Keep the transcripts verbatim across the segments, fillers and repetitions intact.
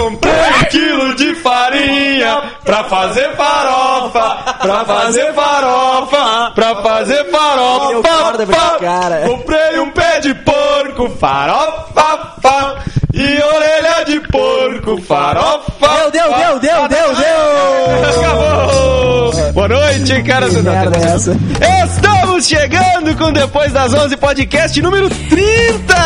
comprei um quilo de farinha pra fazer farofa, pra fazer farofa, pra fazer farofa. Cara. Comprei um pé de porco, farofa, fa, e orelha de porco, farofa. Deu, deu, deu, deu, deu, deu. Acabou. Boa noite, cara. Que merda é essa? Estamos chegando com Depois das onze podcast número trinta.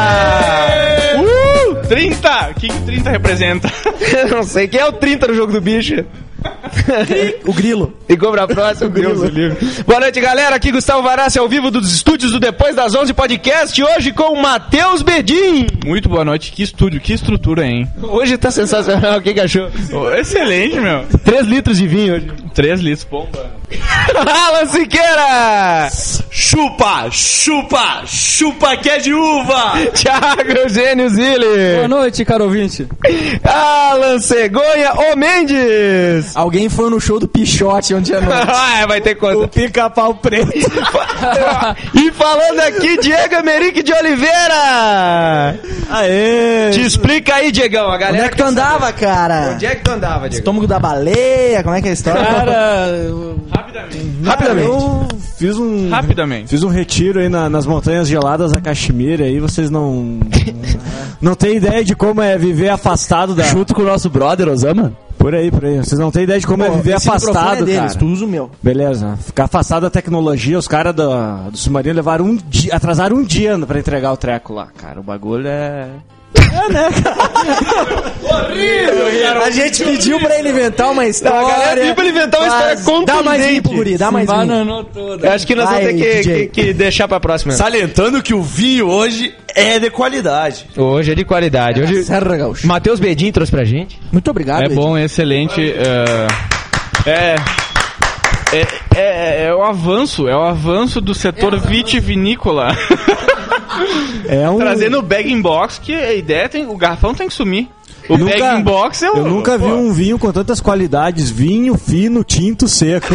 Uh, trinta. O que que trinta representa? Eu não sei. Quem é o trinta no jogo do bicho? O grilo. Ficou pra próxima, Deus do livro. Boa noite, galera. Aqui Gustavo Varassi ao vivo dos estúdios do Depois das onze podcast. Hoje com o Matheus Bedin. Muito boa noite. Que estúdio, que estrutura, hein? Hoje tá sensacional. O que que achou? Oh, excelente, meu. Três litros de vinho hoje. Três litros, pomba. Alan Siqueira. Chupa, chupa, chupa que é de uva. Thiago Eugênio Zilli. Boa noite, caro ouvinte. Alan Cegonha, o Mendes. Alguém foi no show do Pichote ontem à noite. Ah, vai ter conta. O Pica-Pau Preto. E falando aqui, Diego Emerick de Oliveira. Aê. Te explica aí, Diegão. A galera Onde é que tu andava, saber. cara? Onde é que tu andava, Diego? Estômago da baleia, como é que é a história? Cara, eu... Rapidamente. Rapidamente. Eu fiz um Rapidamente. Fiz um retiro aí na, nas montanhas geladas da Caxemira, aí vocês não não têm ideia de como é viver afastado da... Junto com o nosso brother Osama? Por aí, por aí. Vocês não têm ideia de como Pô, é viver esse microfone afastado, é deles, cara. tu usa o meu. Beleza. Ficar afastado da tecnologia, os caras do, do submarino levaram um dia, atrasaram um dia pra entregar o treco lá, cara. O bagulho é... É, né, cara? Horrível! A gente pediu pra ele inventar uma história. A galera pediu pra ele inventar uma história contundente. Dá mais vinho pro guri, dá mais vinho. Bananou toda. Eu acho que nós Vai, vamos ter que, D J. que, que deixar pra próxima. Salientando que o vinho hoje é de qualidade. Hoje é de qualidade. Hoje... Serra Gaúcho. Matheus Bedin trouxe pra gente. Muito obrigado. É bom, é excelente. É, é, é, é, é o avanço, é o avanço do setor vitivinícola. É um... Trazendo o bag-in-box, que a ideia tem, o garrafão tem que sumir. O Nunca- bag-in-box é o... Eu nunca vi pô, um vinho com tantas qualidades. Vinho, fino, tinto, seco.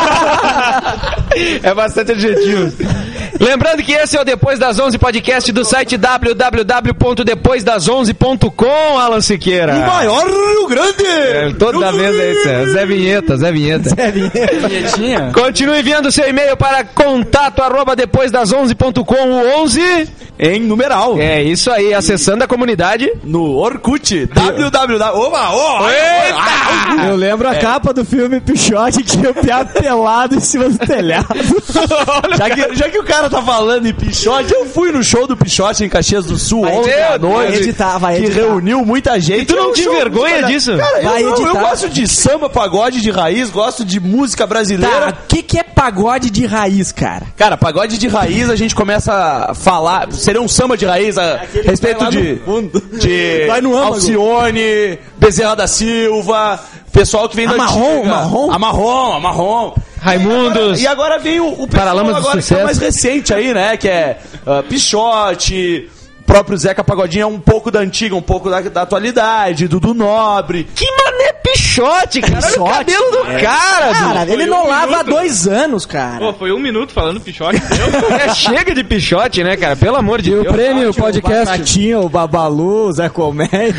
É bastante adjetivo. Lembrando que esse é o Depois das onze podcast do site w w w ponto depois das onze ponto com, Alan Siqueira. O maior Rio Grande! É, toda vez é isso, é Zé Vinheta, Zé Vinheta. Vinhetinha? Continue enviando seu e-mail para contato arroba depois das onze ponto com, o onze. Em numeral. É isso aí, acessando a comunidade. No Orkut. www. Oba, oh, Eita! Eu lembro a capa do filme Pichote, que eu piá pelado em cima do telhado. já, que, já que o cara tá falando em Pichote, eu fui no show do Pichote em Caxias do Sul Vai ontem editar, à noite. vai editar, vai que editar. reuniu muita gente. E tu não É um te show envergonha muito disso? legal. Cara, Vai eu, não, eu editar. gosto de samba, pagode de raiz, gosto de música brasileira. Tá, o que, que é pagode de raiz, cara? Cara, pagode de raiz, a gente começa a falar. Seria um samba de raiz a respeito de, de Vai no âmago. Alcione, Bezerra da Silva, pessoal que vem da Amarrom, antiga. Amarrom? Amarrom, Amarrom. Raimundos. E agora vem o, o pessoal Paralamas do agora que é Sucesso. mais recente aí, né? Que é uh, Pichote, próprio Zeca Pagodinho é um pouco da antiga, um pouco da, da atualidade, Dudu Nobre. Que mané Pichote, cara. Olha o Pichote? cabelo do cara, Cara, bicho. ele não lava há dois anos, cara. Pô, foi um minuto falando Pichote. É, chega de Pichote, né, cara? Pelo amor de E o Deus. prêmio podcast. Batatinha, o Babalu, o Zé Comédia.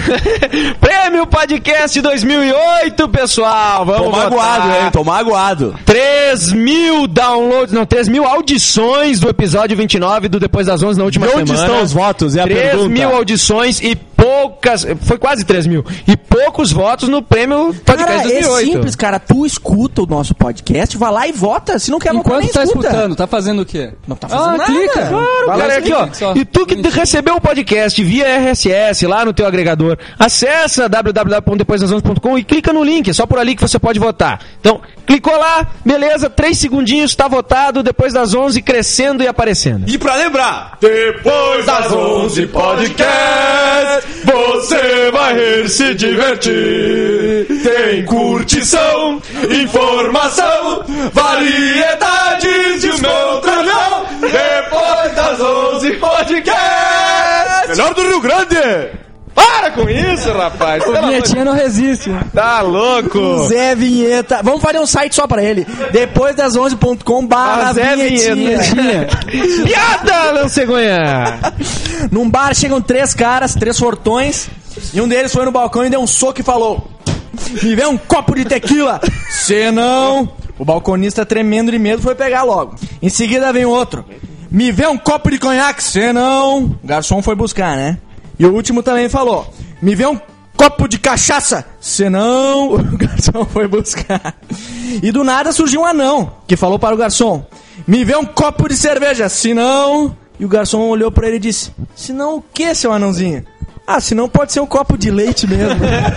Prêmio Podcast dois mil e oito, pessoal. Vamos Tô votar. magoado, hein? Tô magoado. três mil downloads, não, três mil audições do episódio vinte e nove do Depois das onze na última E onde semana. estão os votos? É a três pergunta. mil audições e poucas, foi quase três mil, e poucos votos no Prêmio Podcast Cara, dois é mil e oito. simples, cara. Tu escuta o nosso podcast, vai lá e vota. Se não quer votar, Enquanto nem tá escuta. escutando, tá fazendo o quê? Não tá fazendo Ah, nada. clica. Claro, Vai lá Galera, e aqui, ó. clica só. E tu que recebeu o podcast via R S S lá no teu agregador, acessa w w w ponto depois das onze ponto com e clica no link, é só por ali que você pode votar. Então, clicou lá, beleza, três segundinhos, tá votado, Depois das onze, crescendo e aparecendo. E pra lembrar, depois das onze podcast, você vai rir, se divertir. Tem curtição, informação, variedades e o meu travão. Depois das onze podcast, melhor do Rio Grande. Para com isso, rapaz! O vinhetinha não resiste. Tá louco! Zé Vinheta. Vamos fazer um site só pra ele. Depois das onze ponto com barra Ah, Zé vinhetinha. Piada, Lancegonha! Num bar chegam três caras, três fortões, E um deles foi no balcão e deu um soco e falou: me vê um copo de tequila, senão... O balconista, tremendo de medo, foi pegar logo. Em seguida vem outro: me vê um copo de conhaque, senão... O garçom foi buscar, né? E o último também falou: me vê um copo de cachaça, senão... O garçom foi buscar. E do nada surgiu um anão, que falou para o garçom: me vê um copo de cerveja, senão... E o garçom olhou para ele e disse: senão o que, seu anãozinho? Ah, senão pode ser um copo de leite mesmo.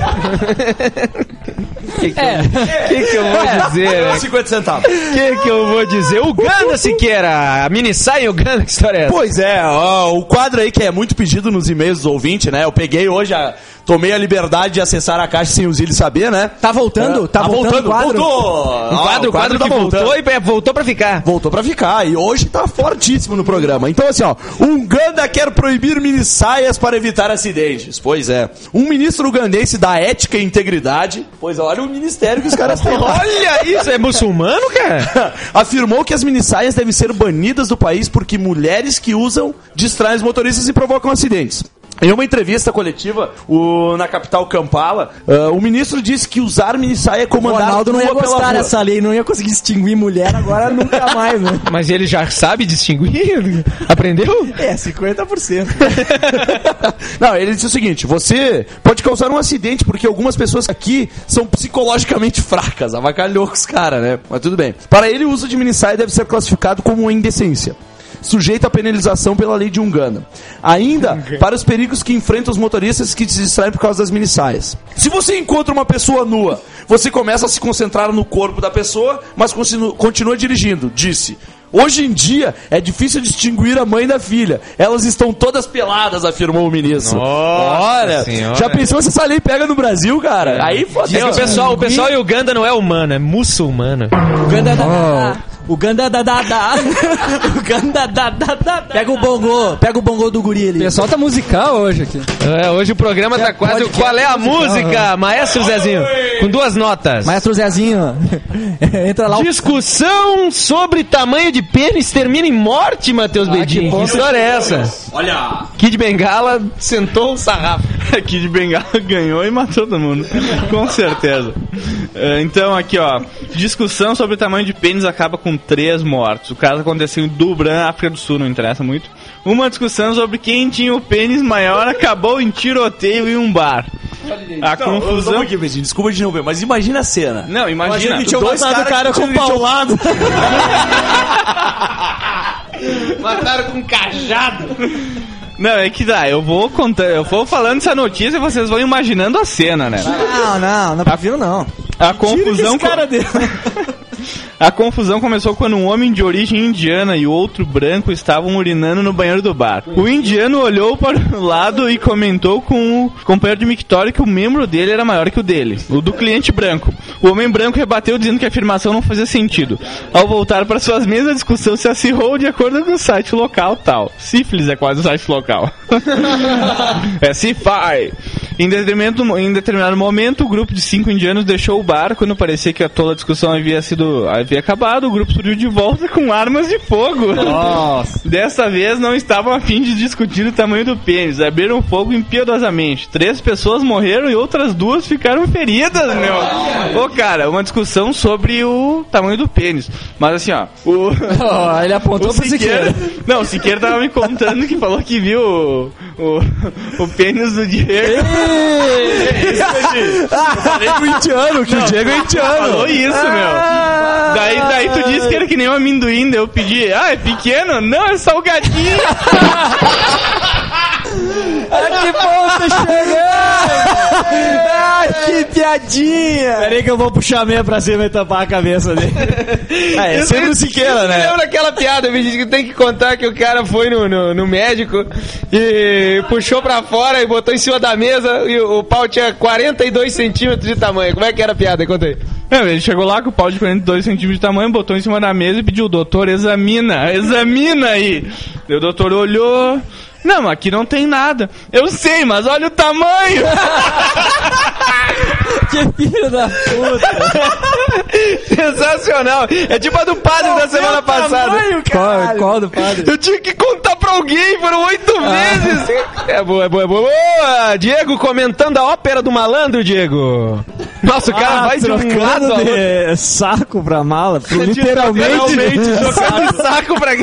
O que, que, é. que, que eu vou dizer? Né? cinquenta centavos. O que, que eu vou dizer? O Ganda Siqueira! A mini saia, o Ganda, que história é essa? Pois é, ó, o quadro aí que é muito pedido nos e-mails dos ouvintes, né? Eu peguei hoje, a, tomei a liberdade de acessar a caixa sem o Zilli saber, né? Tá voltando? É, tá, tá voltando, voltando, quadro? voltou! Um quadro, o quadro, quadro que tá voltou voltando. e voltou pra ficar. Voltou pra ficar, e hoje tá fortíssimo no programa. Então assim, ó, um Ganda quer proibir mini saias para evitar acidentes. Pois é. Um ministro ugandense da ética e integridade, pois olha o ministério que os caras têm lá. Olha isso, é muçulmano, cara? Afirmou que as minissaias devem ser banidas do país porque mulheres que usam distraem os motoristas e provocam acidentes. Em uma entrevista coletiva o, na capital Kampala, uh, o ministro disse que usar minissaia é como O andar Ronaldo não ia nua pela gostar rua. dessa lei, não ia conseguir distinguir mulher, agora nunca mais, né? Mas ele já sabe distinguir? Aprendeu? É, cinquenta por cento. Não, ele disse o seguinte: você pode causar um acidente porque algumas pessoas aqui são psicologicamente fracas. Avacalhou com os caras, né? Mas tudo bem. Para ele, o uso de minissaia deve ser classificado como uma indecência, sujeito à penalização pela lei de Ungana. Ainda, para os perigos que enfrentam os motoristas que se distraem por causa das minissaias. Se você encontra uma pessoa nua, você começa a se concentrar no corpo da pessoa, mas continua, continua dirigindo, disse. Hoje em dia, é difícil distinguir a mãe da filha. Elas estão todas peladas, afirmou o ministro. Nossa Olha, senhora. já pensou se essa lei pega no Brasil, cara? É. Aí Diz que fodeu. o pessoal, o pessoal em Uganda não é humano, é muçulmano. Uganda da da Uganda da da da Uganda da da da. Pega o bongo, pega o bongo do guri ali. O pessoal tá musical hoje aqui. É, hoje o programa tá quase... podcast Qual é a musical, música, Maestro Zezinho? Com duas notas. Maestro Zezinho, entra lá. O... Discussão sobre tamanho de pênis termina em morte, Matheus Bedin. Que história é essa? Olha, Kid Bengala sentou o sarrafo. Aqui de Bengala ganhou e matou todo mundo. Com certeza. É, então, aqui, ó. Discussão sobre o tamanho de pênis acaba com três mortos. O caso aconteceu em Dubran, África do Sul, não interessa muito. Uma discussão sobre quem tinha o pênis maior acabou em tiroteio em um bar. A não, confusão... aqui, Bedinho, desculpa de não ver, mas imagina a cena. Não, imagina. Imagina dois matado o cara que com tinham- paulado. Mataram com cajado. Não, é que dá, eu vou contando, eu vou falando essa notícia e vocês vão imaginando a cena, né? Não, não, não prefiro não. A confusão... Tira esse cara dele. A confusão começou quando um homem de origem indiana e o outro branco estavam urinando no banheiro do bar. O indiano olhou para o lado e comentou com o companheiro de mictório que o membro dele era maior que o dele, o do cliente branco. O homem branco rebateu dizendo que a afirmação não fazia sentido. Ao voltar para suas mesas, a discussão se acirrou de acordo com o site local tal. Sífilis é quase o site local. É Sci-Fi. Em determinado, em determinado momento, o grupo de cinco indianos deixou o bar. Quando parecia que a toda a discussão havia sido havia acabado, o grupo surgiu de volta com armas de fogo. Nossa. Dessa vez não estavam a fim de discutir o tamanho do pênis. Abriram fogo impiedosamente. Três pessoas morreram e outras duas ficaram feridas, meu. Ô, cara, uma discussão sobre o tamanho do pênis. Mas assim, ó, o... Oh, ele apontou O pro Siqueira, Siqueira. não, o Siqueira tava me contando que falou que viu o, o, o pênis do Diego. Falei pro indiano, que o Diego é indiano. Falou isso, meu. Daí, daí tu disse que era que nem um amendoim, daí eu pedi, ah, é pequeno? Não, é salgadinho. Que bom você chegando! Ai, que piadinha! Peraí que eu vou puxar a meia pra cima e tampar a cabeça dele. É, é sempre o Siqueira, né? Lembra aquela piada, me disse que tem que contar que o cara foi no, no, no médico e puxou pra fora e botou em cima da mesa e o, o pau tinha quarenta e dois centímetros de tamanho. Como é que era a piada? Conta aí. É, ele chegou lá com o pau de quarenta e dois centímetros de tamanho, botou em cima da mesa e pediu, doutor, examina, examina aí. E o doutor olhou... Não, aqui não tem nada. Eu sei, mas olha o tamanho. Que filho da puta! Sensacional. É tipo a do padre da semana passada. Qual, qual do padre? Eu tinha que contar pra pra alguém, foram oito vezes. É boa, é boa, é boa, boa. Diego comentando a ópera do malandro, Diego. Nossa, o cara Ah, vai de um trocando lado ao outro. de saco pra mala. Literalmente. Literalmente, trocando de saco pra...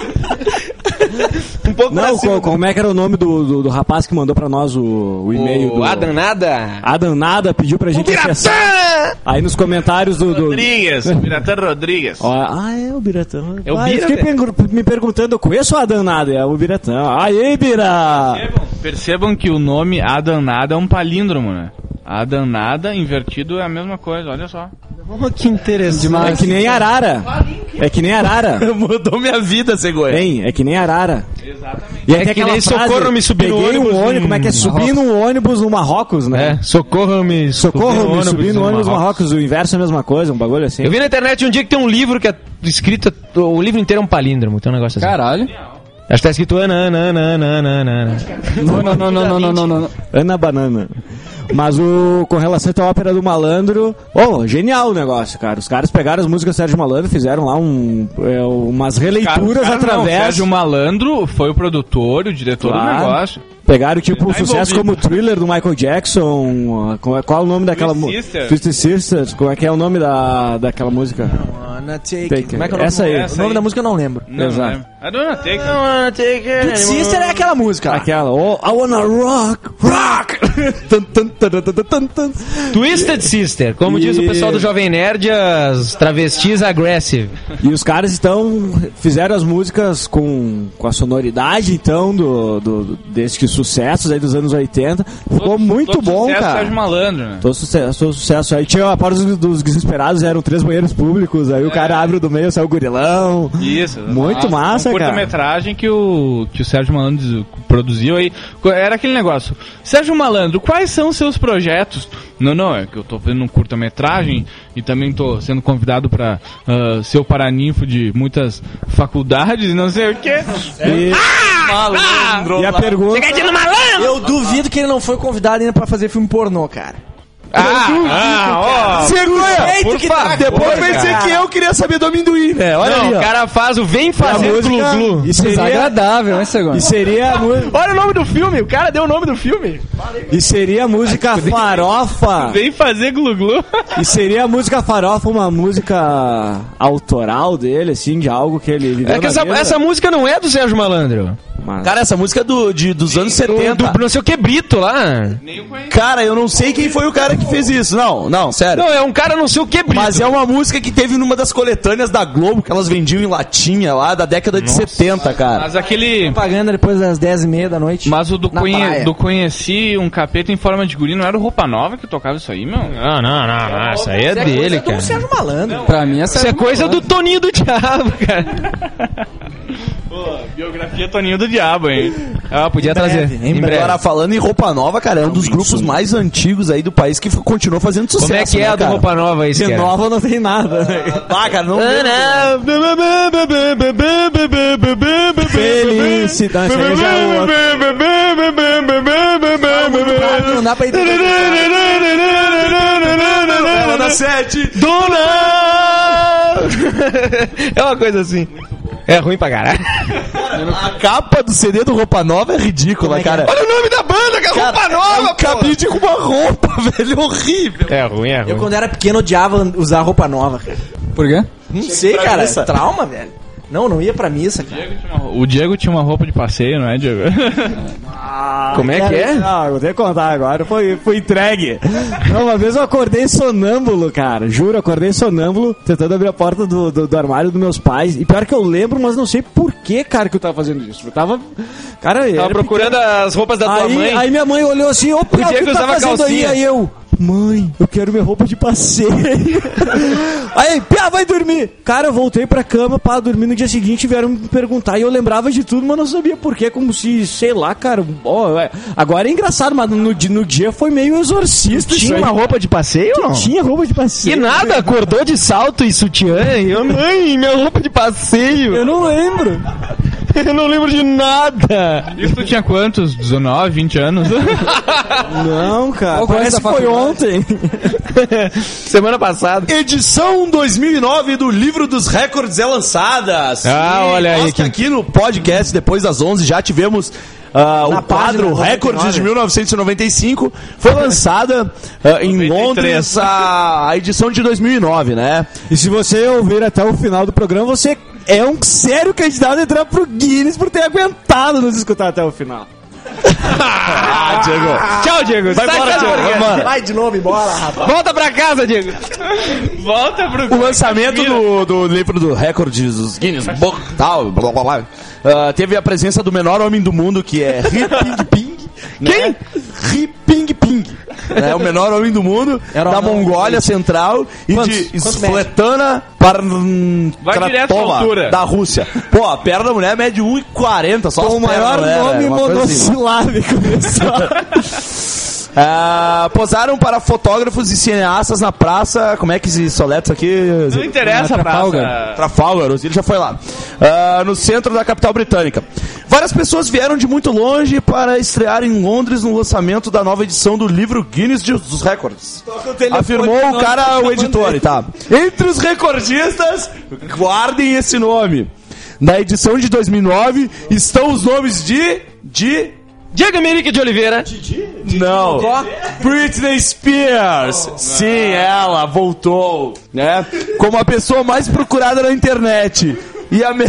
um pouco pra Não, cima. co- como é que era o nome do, do, do rapaz que mandou pra nós o, o e-mail? O do... Adam Nada. Adam Nada pediu pra gente acessar. Piratã! Aí nos comentários do... do... Rodrigues, Piratã Rodrigues. Ó, ah, é o Biratã. É o ah, eu Bira, fiquei velho. pergu- me perguntando, eu conheço o Adam Nada, é o Biratã. Aí, Bira! Percebam, percebam que o nome Adanada é um palíndromo, né? Adanada invertido é a mesma coisa, olha só. Oh, que interessante. É que nem arara. É que nem arara. Mudou minha vida, Cegonha. Tem, é que nem arara. Exatamente. E aí É tem que aquela nem frase, socorro-me subir no peguei um ônibus ônibus, em como é que é? Subir num ônibus no Marrocos, né? É, socorro-me. Socorro-me, subir no ônibus no Marrocos. Marrocos. O inverso é a mesma coisa, um bagulho assim. Eu vi na internet um dia que tem um livro que é escrito, o livro inteiro é um palíndromo, tem um negócio assim. Caralho. Acho que tá escrito Ana, Ana, Ana, Ana, Ana, Ana. Não, não, não, não, não, não, não, não. Ana Banana. Mas o com relação à ópera do Malandro, oh, genial o negócio, cara. Os caras pegaram as músicas do Sérgio Malandro, fizeram lá um, é, umas releituras Cara, cara, não, através. Sérgio Malandro foi o produtor, o diretor Claro. do negócio. Pegaram tipo um Tá sucesso envolvido. como o Thriller do Michael Jackson. uh, Qual, qual é o nome daquela música? Sisters. Twisted Sisters. Como é que é o nome da, daquela música? Wanna take Take it. Como é que é o nome? Essa aí. O Essa nome aí. da música eu não lembro. Não, Exato. não é. I don't wanna take it. Good Sister é aquela música. lá. Aquela. Oh, I wanna rock, rock! Tan, tan, tan, tan, tan, tan. Twisted Sister, como diz o E- pessoal do Jovem Nerd, as travestis aggressive. E os caras então fizeram as músicas com, com a sonoridade então do, do, desses sucessos aí dos anos oitenta. Ficou Todo- muito todo bom, sucesso cara. Sérgio Malandro, né? Todo sucesso, todo sucesso. Aí tinha a parte dos, dos Desesperados, eram três banheiros públicos, aí o cara abre o do meio, sai o gurilão. Isso. Muito Nossa, massa, um cara. curta-metragem que o, que o Sérgio Malandro produziu aí. Era aquele negócio. Sérgio Malandro, quais são os seus projetos? Não, não, é que eu tô fazendo um curta-metragem e também tô sendo convidado pra uh, ser o paraninfo de muitas faculdades e não sei o quê. E, Malandro. e a pergunta. Eu duvido que ele não foi convidado ainda pra fazer filme pornô, cara. Ah, ah, ó. Cegonha, Por favor, depois vai cara. dizer que eu queria saber do amendoim, né? Olha Não, ali, o ó. cara faz o vem fazer música- glu-glu. E seria, Desagradável, hein, segundo? e seria a música. Olha o nome do filme, o cara deu o nome do filme. E seria a música farofa. Vem fazer glu-glu. E seria a música farofa uma música autoral dele, assim, de algo que ele viveu É que na essa, vida. essa música não é do Sérgio Malandro. Mas- Cara, essa música é do, de, dos anos Do, setenta. do não sei o que Brito lá. Nem eu conheço. Cara, eu não sei quem foi o cara que fez isso. Não, não, sério. Não, é um cara não sei o que Brito. Mas é uma música que teve numa das coletâneas da Globo, que elas vendiam em latinha lá, da década de setenta, cara. Mas aquele... Propaganda depois das dez e meia da noite. Mas o do, Na conhe... praia. do Conheci um Capeta em Forma de Guri, não era o Roupa Nova que tocava isso aí, meu? Não, não, não, não, isso aí é dele, do cara. Sérgio Malandro. Pra mim, essa Isso é coisa do Toninho do Diabo, cara. Pô, biografia Toninho do Diabo, hein? Ah, podia trazer. breve, em Em breve. Agora, falando em Roupa Nova, cara, é um dos grupos mais antigos aí do país que f- continuou fazendo sucesso. Como é que é né, a do cara? Roupa Nova aí, De cara? nova não tem nada. Ah, cara, não... Felicidade. Essa aí já é o outro. Não dá pra entender. Ela dá sete. É uma coisa assim. É ruim pra caralho. A capa do C D do Roupa Nova é ridícula, cara. Olha o nome da banda, que é Cara, Roupa é Nova, um cabide com uma roupa, velho, horrível. É ruim, é ruim. Eu, quando era pequeno, odiava usar roupa nova, cara. Por quê? Não sei, pra cara. missa? Trauma, velho. Não, não ia pra missa, cara. O Diego tinha uma roupa de passeio, não é, Diego? Como é que é? Ah, vou ter que contar agora. Foi, foi entregue. Não, uma vez eu acordei sonâmbulo, cara. Juro, acordei sonâmbulo, tentando abrir a porta do, do, do armário dos meus pais. E pior que eu lembro, mas não sei por que, cara, que eu tava fazendo isso. Eu tava. Cara, eu Tava era procurando as roupas da tua aí, mãe. aí minha mãe olhou assim, ô, Pia, o Diego que tá usava fazendo calcinha. aí? Aí eu, mãe, eu quero minha roupa de passeio. Aí, Pia, vai dormir. Cara, eu voltei pra cama pra dormir no dia seguinte, vieram me perguntar, e eu lembrava de tudo, mas não sabia por quê, como se, sei lá, cara, ó, é- agora é engraçado, mas no, di- no dia foi meio exorcista. isso Tinha aí. uma roupa de passeio? Não? Tinha roupa de Que passeio. nada, acordou de salto e sutiã. E eu, mãe, minha roupa de passeio. Eu não lembro. Eu não lembro de nada. Isso tu tinha quantos? dezenove, vinte anos? Não, cara. Qual Parece essa que foi faculdade? ontem. Semana passada. Edição dois mil e nove do Livro dos Recordes é lançada. Ah, Sim, olha aí nós que- aqui no podcast, depois das onze, já tivemos ah, Na o quadro página Recordes de mil novecentos e noventa e cinco. Foi lançada ah, em noventa e três. Londres a, a edição de dois mil e nove, né? E se você ouvir até o final do programa, você é um sério candidato a entrar pro Guinness por ter aguentado nos escutar até o final. Ah, Diego. Tchau, Diego. Vai Sai embora, fora do Diego. podcast. Vai embora. Vai de novo embora, rapaz. Volta pra casa, Diego. Volta pro... O lançamento do, do livro do Recordes dos Guinness Book, tal, blá, blá, blá, ah, teve a presença do menor homem do mundo, que é Ri Ping Ping. Quem? Ri Ping Ping. É o menor homem do mundo, Era da um- Mongólia Central e Quantos? de Quantos Svetana Vai direto à Parnkratova, altura. da Rússia. Pô, a perna da mulher mede um e quarenta, só Com as o pernas maior da mulher, nome é uma coisa assim. monossilábico desse Ah, posaram para fotógrafos e cineastas na praça. Como é que se soleta isso aqui? Não interessa, Trafalgar. praça. Trafalgar, ele já foi lá. Ah, no centro da capital britânica. Várias pessoas vieram de muito longe para estrear em Londres no lançamento da nova edição do livro Guinness de- dos Records. Afirmou o cara, o editor, tá? Entre os recordistas, guardem esse nome. Na edição de dois mil e nove estão os nomes de... de... Diego Emerick de Oliveira. Não. Britney Spears. Sim, ela voltou, né? Como a pessoa mais procurada na internet. E a me...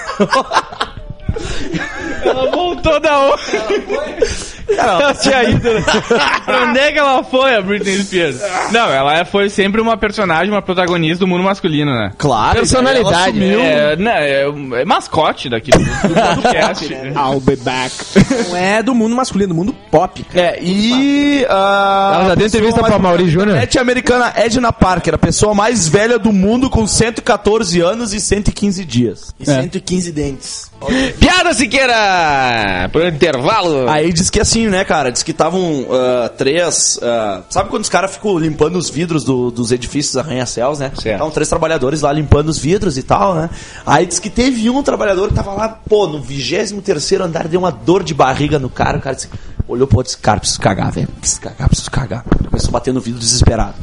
Ela voltou da onde? Ela tinha ido. Pra onde é que ela foi, a Britney Spears? Não, ela foi sempre uma personagem, uma protagonista do mundo masculino, né? Claro. Personalidade. ela assumiu. É, né, é, é mascote daqui do, do podcast. I'll be back. Não é do mundo masculino, do mundo pop. É, e... a Ela já deu pessoa entrevista mais pra Mauri Júnior. internet americana Edna Parker, a pessoa mais velha do mundo com cento e quatorze anos e cento e quinze dias. E cento e quinze dentes. Piada Siqueira. Pro intervalo. Aí diz que assim, né, cara? Diz que estavam ah, três. ah, sabe quando os caras ficam limpando os vidros do- dos edifícios arranha-céus, né? Certo. Estavam três trabalhadores lá limpando os vidros e tal, né? Aí diz que teve um trabalhador que tava lá, pô, no vigésimo terceiro andar, deu uma dor de barriga no cara. O cara disse, olhou pro outro e disse, cara, preciso cagar, velho. Preciso cagar, preciso cagar. Começou a bater no vidro desesperado.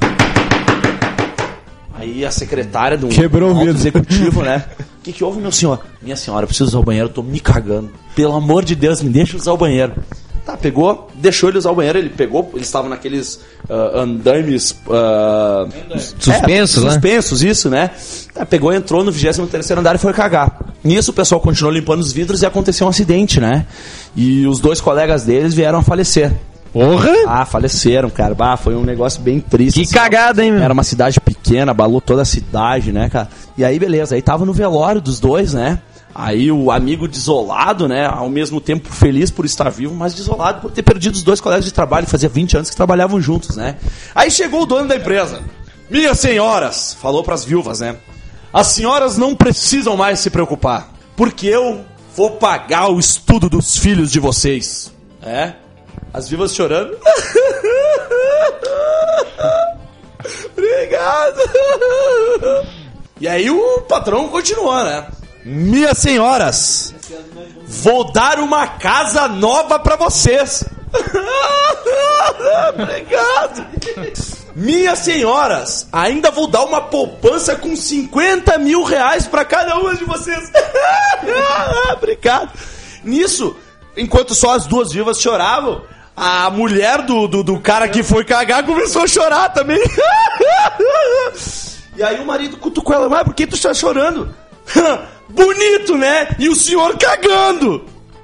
Aí a secretária do Quebrou o alto vidro. executivo, né? O que, que houve, meu senhor? Minha senhora, eu preciso usar o banheiro, eu tô me cagando. Pelo amor de Deus, me deixa usar o banheiro. Tá, pegou, deixou ele usar o banheiro, ele pegou, eles estavam naqueles ah, andaimes ah, Suspensos, é, né? Suspensos, isso, né? Tá, pegou, entrou no vigésimo terceiro andar e foi cagar. Nisso o pessoal continuou limpando os vidros e aconteceu um acidente, né? E os dois colegas deles vieram a falecer. Porra. Ah, faleceram, cara. Bah, foi um negócio bem triste. Que assim. cagada, hein, meu? Era uma cidade pequena, abalou toda a cidade, né, cara? E aí, beleza. Aí tava no velório dos dois, né? Aí o amigo desolado, né? Ao mesmo tempo feliz por estar vivo, mas desolado por ter perdido os dois colegas de trabalho. Fazia vinte anos que trabalhavam juntos, né? Aí chegou o dono da empresa. Minhas senhoras, falou pras viúvas, né? As senhoras não precisam mais se preocupar, porque eu vou pagar o estudo dos filhos de vocês. É? As viúvas chorando. Obrigado. E aí o patrão continuou, né? Minhas senhoras, vou dar uma casa nova pra vocês. Obrigado. Minhas senhoras, ainda vou dar uma poupança com cinquenta mil reais pra cada uma de vocês. Obrigado. Nisso, enquanto só as duas viúvas choravam, a mulher do, do, do cara que foi cagar começou a chorar também. E aí o marido cutucou ela, mas por que tu está chorando? Bonito, né? E o senhor cagando.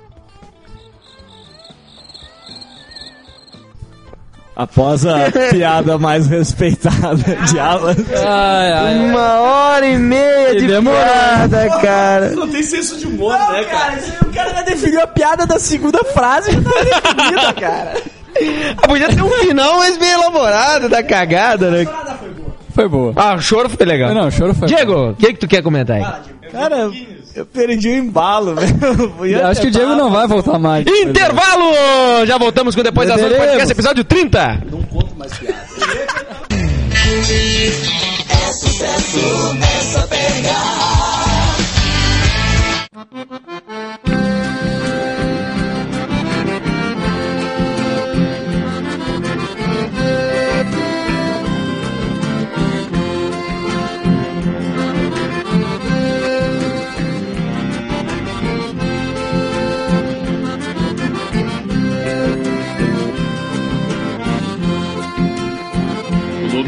Após a piada mais respeitada de Alan. Ai, ai. Uma hora e meia de demorou. piada, cara. Não tem senso de humor, né, cara? O cara já definiu a piada da segunda frase, já tá definida, cara. Ah, podia ter um final mais bem elaborado da cagada, né? Foi boa. Ah, o choro foi legal. Não, o choro foi Diego, o que, que tu quer comentar aí? Cara, eu perdi o embalo, velho. Eu acho que o Diego não vai voltar mais. Intervalo! Já voltamos com Depois das Onze Beberemos. Podcast, episódio trinta. Não conto mais piada. É sucesso, é só pegar.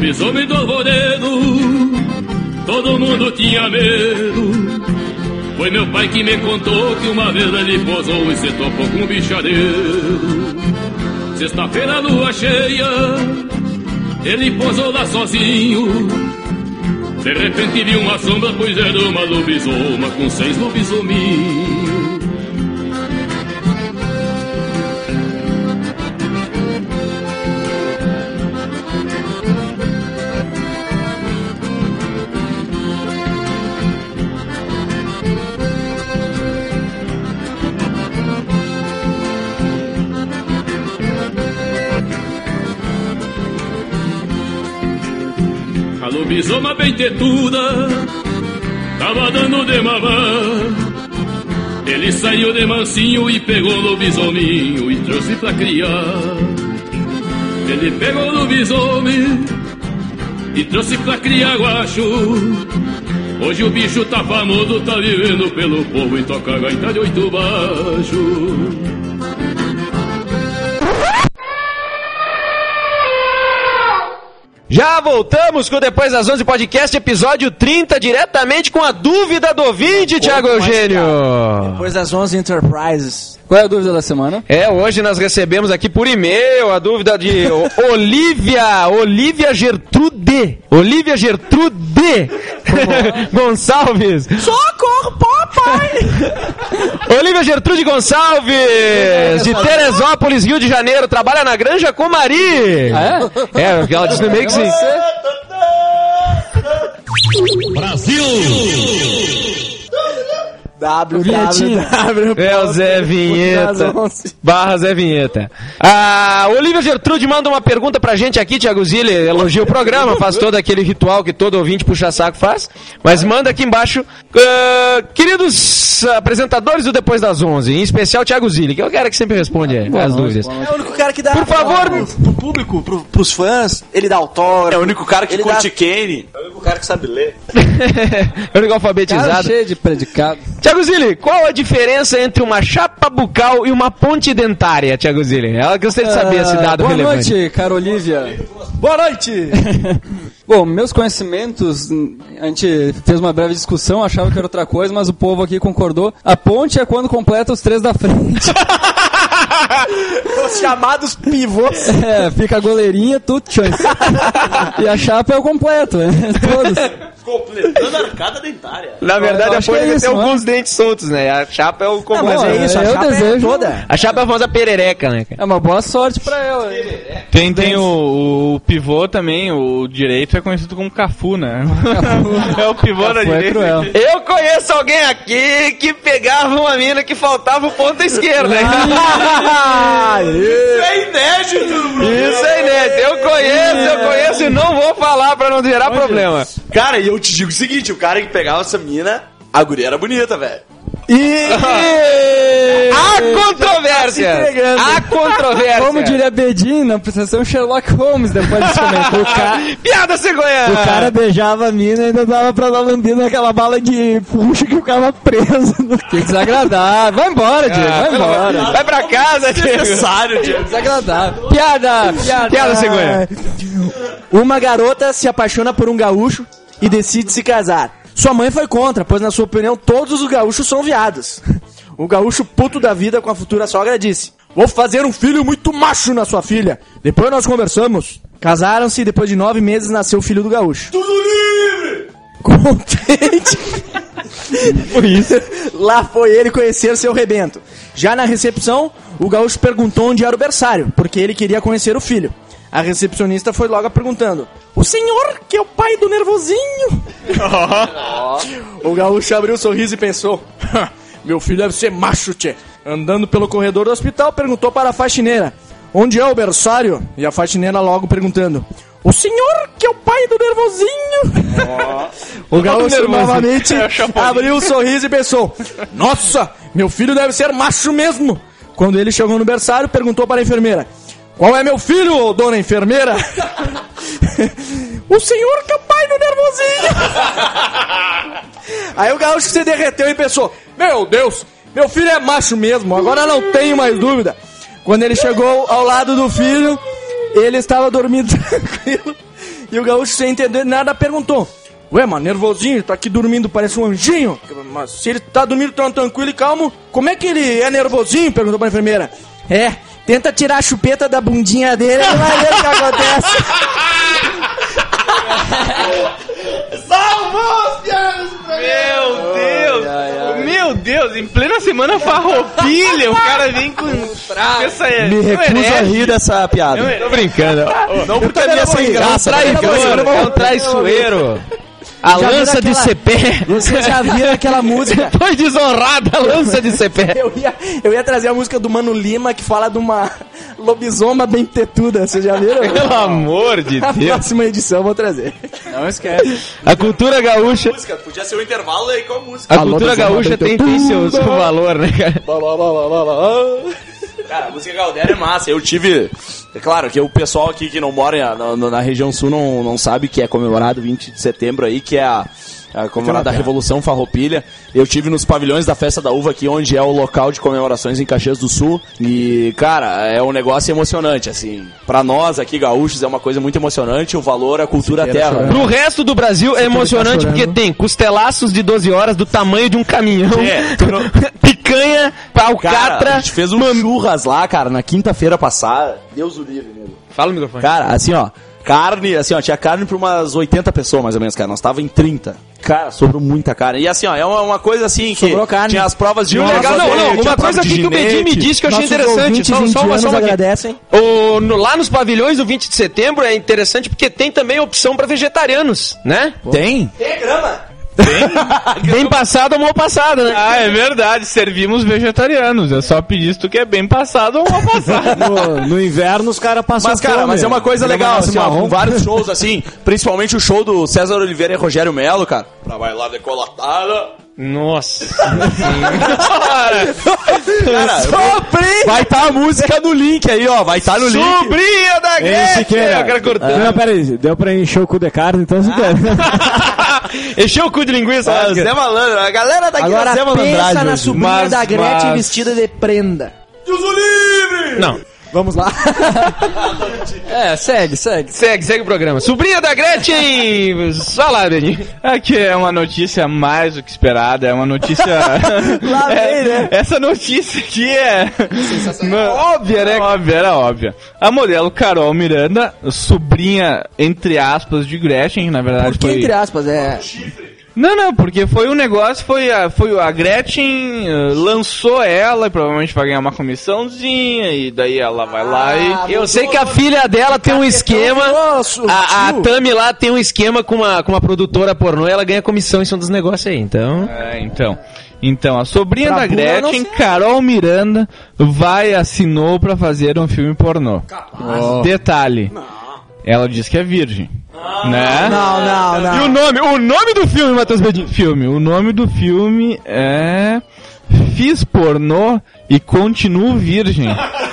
lobisomem do Alvoredo, todo mundo tinha medo. Foi meu pai que me contou que uma vez ele posou e se topou com um bichareiro. Sexta-feira, lua cheia, ele posou lá sozinho. De repente viu uma sombra, pois era uma lobisoma com seis lobisominhos. A lobisoma bem tetuda tava dando de mamar. Ele saiu de mansinho e pegou o lobisominho e trouxe pra criar. Ele pegou o lobisomem e trouxe pra criar guacho. Hoje o bicho tá famoso, tá vivendo pelo povo e toca a gaita de oito baixo. Já voltamos com o Depois das onze Podcast, episódio trinta, diretamente com a dúvida do ouvinte, Thiago Eugênio. Depois das onze Enterprises. Qual é a dúvida da semana? É, hoje nós recebemos aqui por e-mail a dúvida de o- Olivia, Olivia Gertrude, Olivia Gertrude Gonçalves. Socorro, papai! Olivia Gertrude Gonçalves, de Teresópolis, Rio de Janeiro, trabalha na Granja Comari. Ah, é? É, ela disse no meio que sim. W, Vinhetinha. W, W. É o Zé Vinheta. Barra Zé Vinheta. A Olivia Gertrude manda uma pergunta pra gente aqui, Thiago Zilli, elogia o programa, faz todo aquele ritual que todo ouvinte puxa-saco faz, mas manda aqui embaixo, uh, queridos apresentadores do Depois das onze, em especial Thiago Zilli, que é o cara que sempre responde é, as dúvidas. É o único cara que dá. Por favor. Pro, pro público, pro, pros fãs, ele dá autógrafo. É o único cara que ele curte dá... Kane. É o único cara que sabe ler. É o único Cara alfabetizado. cheio de predicado. Thiago Zilli, qual a diferença entre uma chapa bucal e uma ponte dentária, Thiago Zilli? Ela gostaria de saber esse dado Boa relevante. noite, cara Olivia. Boa noite! Bom, meus conhecimentos, a gente fez uma breve discussão, achava que era outra coisa, mas o povo aqui concordou. A ponte é quando completa os três da frente. Os chamados pivôs. É, fica a goleirinha, tudo chance. E a chapa é o completo, né? Todos. Completando a arcada dentária. Na verdade, eu a acho ponte que é tem isso, alguns dentes soltos, né? A chapa é o Não, mas completo. é isso, a eu chapa é desejo- toda. A chapa é a famosa perereca, né, cara? É uma boa sorte pra ela. Tem, tem o, o pivô também, o direito é conhecido como Cafu, né? É o pivô da Foi direita. cruel. Eu conheço alguém aqui que pegava uma mina que faltava o ponto esquerdo. Isso é inédito, Bruno. Isso é inédito. Eu conheço, eu conheço e não vou falar pra não gerar problema. Cara, e eu te digo o seguinte, o cara que pegava essa mina, a guria era bonita, velho. Há controvérsia! Há controvérsia! Como diria Bedin, não precisa ser um Sherlock Holmes depois desse comentário. O cara, Piada cegonha! O cara beijava a mina e ainda dava pra dar lambida naquela bala de puxa que ficava preso. No... que desagradável. Vai embora, Diego, vai embora. Vai pra casa, Diego! Necessário, Diego. Desagradável. Piada, piada. Piada cegonha! Uma garota se apaixona por um gaúcho e decide se casar. Sua mãe foi contra, pois na sua opinião todos os gaúchos são viados. O gaúcho puto da vida com a futura sogra disse: vou fazer um filho muito macho na sua filha. Depois nós conversamos. Casaram-se e depois de nove meses nasceu o filho do gaúcho. Tudo livre! Contente. Por isso. Lá foi ele conhecer seu rebento. Já na recepção, o gaúcho perguntou onde era o berçário, porque ele queria conhecer o filho. A recepcionista foi logo perguntando: o senhor que é o pai do nervosinho? O gaúcho abriu um sorriso e pensou: meu filho deve ser macho, tchê. Andando pelo corredor do hospital, perguntou para a faxineira: onde é o berçário? E a faxineira logo perguntando: o senhor que é o pai do nervosinho? O gaúcho novamente abriu um sorriso e pensou: nossa, meu filho deve ser macho mesmo. Quando ele chegou no berçário, perguntou para a enfermeira: qual é meu filho, dona enfermeira? O senhor que é o pai do nervosinho. Aí o gaúcho se derreteu e pensou: meu Deus, meu filho é macho mesmo, agora não tenho mais dúvida. Quando ele chegou ao lado do filho, ele estava dormindo tranquilo E o gaúcho, sem entender nada, perguntou: ué, mano, nervosinho, tá aqui dormindo, parece um anjinho. Mas se ele tá dormindo tão tranquilo e calmo, como é que ele é nervosinho? Perguntou pra enfermeira. É, tenta tirar a chupeta da bundinha dele e vai ver o que acontece. Meu Deus! Meu Deus, em plena semana farroupilha, o cara vem com... Essa é... Me recuso a rir dessa piada. Tô brincando. Não porque a minha sem graça. É um traidor, é um traiçoeiro. A Já lança viram de aquela- cepé. Vocês já viram aquela música? Foi desonrada a lança de cepé. Eu ia, eu ia trazer a música do Mano Lima que fala de uma lobisoma bem tetuda. Vocês já viram? Pelo amor de Na Deus. próxima edição eu vou trazer. Não esquece. A cultura gaúcha... Podia ser um intervalo aí com a música. A cultura gaúcha tem, tem seu, seu valor, né, cara? Cara, a música Galdéria é massa. Eu tive... É claro que o pessoal aqui que não mora na, na, na região sul não, não sabe que é comemorado vinte de setembro aí, que é a, a comemorada da Revolução Farroupilha. Eu tive nos pavilhões da Festa da Uva aqui, onde é o local de comemorações em Caxias do Sul. E, cara, é um negócio emocionante, assim. Pra nós aqui, gaúchos, é uma coisa muito emocionante. O valor, a cultura, a terra. Pro resto do Brasil é emocionante porque tem costelaços de doze horas do tamanho de um caminhão, É. picanha, Cara, alcatra. a gente fez um churras lá, cara, na quinta-feira passada. Deus o livre, nego. Fala o microfone. Cara, assim, ó, carne, assim, ó, tinha carne pra umas oitenta pessoas, mais ou menos, cara. Nós tava em trinta. Cara, sobrou muita carne. E assim, ó, é uma, uma coisa assim que Sobrou carne. tinha as provas de E o legal, não, não, uma coisa aqui que o Bedinho me disse que eu achei Nossos interessante. ouvintes Só, só uma, só uma aqui. agradecem. O, no- lá nos pavilhões do vinte de setembro é interessante porque tem também opção pra vegetarianos, né? Tem? Tem grama. Bem passado ou mal passado, né? Ah, é verdade, servimos vegetarianos. É só pedir se tu quer bem passado ou mal passado. No, no inverno os caras passam Mas, cara, fome. mas é uma coisa Leva legal, massa assim, ó, marrom. com vários shows, assim, principalmente o show do César Oliveira e Rogério Melo, cara. Pra vai lá decolatada. Nossa. Cara, vai estar a música no link aí, ó, vai estar no link. Sobrinha da Ei, Gretchen! Siqueira. Eu quero cortar. Não, pera aí, deu pra encher o cu de carne, então se quer. Encheu o cu de linguiça. Ah, né? Zé Malandro, a galera daqui Agora da Zé pensa Malandragem na hoje. sobrinha Mas- da Gretchen mas- vestida de prenda. Deus o livre! Não. Vamos lá. É, segue, segue. Segue, segue o programa. Sobrinha da Gretchen! Só lá, Beninho. Aqui é uma notícia mais do que esperada, é uma notícia... Lá vem, É, né? Essa notícia aqui é... Óbvia, né? Óbvia, era óbvia. A modelo Carol Miranda, sobrinha, entre aspas, de Gretchen, na verdade Porque, foi... entre aspas, é... Não, não, porque foi um negócio, foi a, foi a Gretchen uh, lançou ela e provavelmente vai ganhar uma comissãozinha e daí ela vai lá e... Eu sei que a filha dela tem um esquema. A, a Tami lá tem um esquema com uma, com uma produtora pornô e ela ganha comissão em cima dos negócios aí, então. É, então. Então, a sobrinha Pra da bunda, eu não Gretchen, sei. Carol Miranda, vai assinou pra fazer um filme pornô. Detalhe. Ela diz que é virgem. Né? Não, não, não. E o nome, o nome do filme, Matheus Bedinho? Filme. O nome do filme é Fiz pornô e continuo virgem.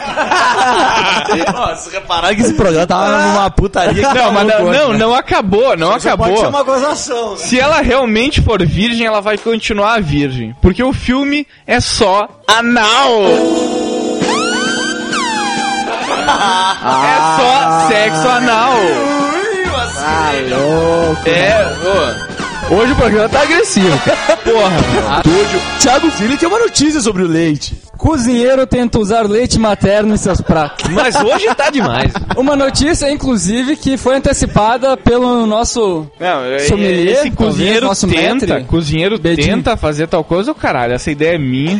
Ó, vocês repararam que esse programa tava numa putaria que Não, mas não, não, não acabou, não acabou. Pode ser uma gozação. Se ela realmente for virgem, ela vai continuar virgem. Porque o filme é só anal. É só sexo anal. É, ô. Hoje o programa tá agressivo. Porra. Estúdio. Thiago Filho tem uma notícia sobre o leite. Cozinheiro tenta usar leite materno em seus pratos. Mas hoje tá demais. Uma notícia, inclusive, que foi antecipada pelo nosso... Não, Sommelier, esse cozinheiro talvez, nosso tenta, maître. cozinheiro Bedinho. tenta fazer tal coisa, ô caralho, essa ideia é minha.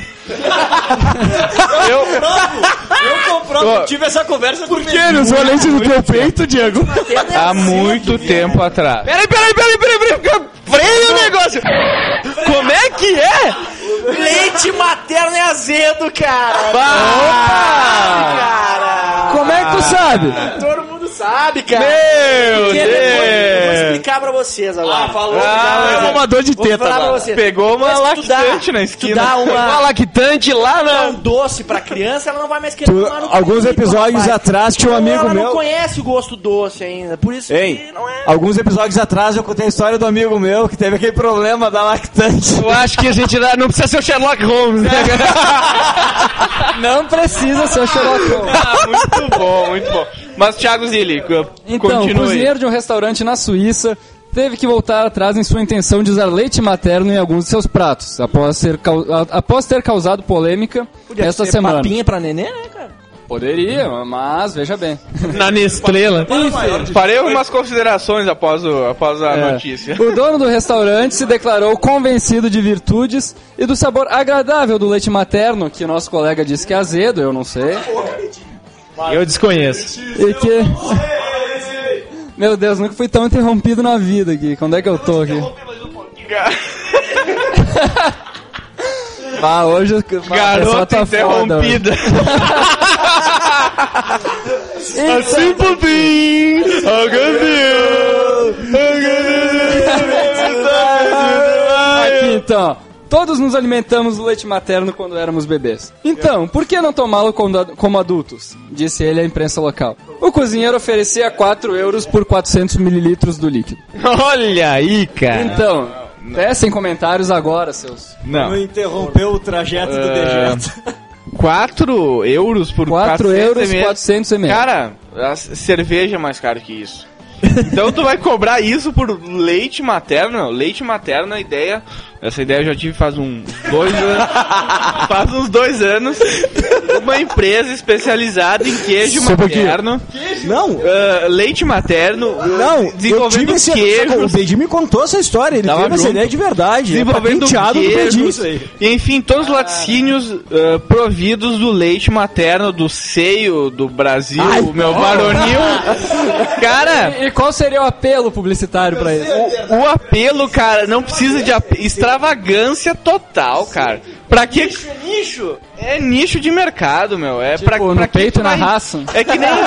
eu, Eu comprovo, tive essa conversa com Que ele usou leite no teu peito, Diego? há muito tempo atrás. Peraí, peraí, peraí, peraí, peraí, peraí. Freia o negócio. Como é que é? Leite materno é azedo, cara. Cara. Como é que tu sabe? Todo mundo sabe, cara. Meu Porque depois eu vou Deus! explicar pra vocês agora. Ah, falou. Ah, É uma dor de Vou teta falar pra agora. vocês. Pegou uma Mas se tu dá- lactante na tu esquina. dá Uma uma... lactante lá dá um na... doce pra criança, ela não vai mais querer Tu- tomar no alguns peito, episódios rapaz. atrás tinha um Então, amigo ela meu- não conhece o gosto doce ainda, por isso Ei, que não é... alguns episódios atrás eu contei a história do amigo meu que teve aquele problema da lactante. Eu acho que a gente não não precisa ser o Sherlock Holmes, né? Não precisa ser o Sherlock Holmes. Ah, muito bom, muito bom. Mas, Thiago Zilli, Vili, Então, o continue. cozinheiro de um restaurante na Suíça teve que voltar atrás em sua intenção de usar leite materno em alguns de seus pratos, após, ser, cau- após ter causado polêmica esta ser semana. papinha pra neném, né, cara? Poderia, mas veja bem. Na Nestlé. Farei algumas considerações após, o, após a É. notícia. O dono do restaurante se declarou convencido de virtudes e do sabor agradável do leite materno, que o nosso colega disse que é azedo, eu não sei. Eu desconheço. E que... Meu Deus, nunca fui tão interrompido na vida aqui. Quando é que eu tô aqui? Ah, hoje... o pessoal Garota tá foda, interrompida. Então- A simple thing, a good thing, Aqui então, todos nos alimentamos do leite materno quando éramos bebês. Então, por que não tomá-lo como como adultos? Disse ele à imprensa local. O cozinheiro oferecia quatro euros por quatrocentos mililitros do líquido. Olha aí, cara. Então, tecem comentários agora, seus... Não, interrompeu o trajeto do dejeto. quatro euros por quatro euros e quatrocentos mililitros. Cara, a cerveja é mais caro que isso. Então tu vai cobrar isso por leite materno? Leite materno, a ideia... Essa ideia eu já tive faz uns dois anos. Faz uns dois anos. Uma empresa especializada em queijo Só um pouquinho. materno. Não, ah, leite materno. ah, não, eu desenvolvendo tive esse... O queijos. Bedinho me contou essa história, ele Tava teve essa junto. ideia de verdade. É Desenvolvendo patenteado do Bedinho queijos, isso aí. e, enfim, todos os laticínios ah, providos do leite materno do seio do Brasil, Ai, o meu varonil. Cara, E qual seria o apelo publicitário pra ele? o, o apelo, cara, não precisa de ap- extravagância total, cara. Pra que é nicho? É nicho de mercado, meu. É pra, Tipo, pra no que peito tu e na vai- raça? É que nem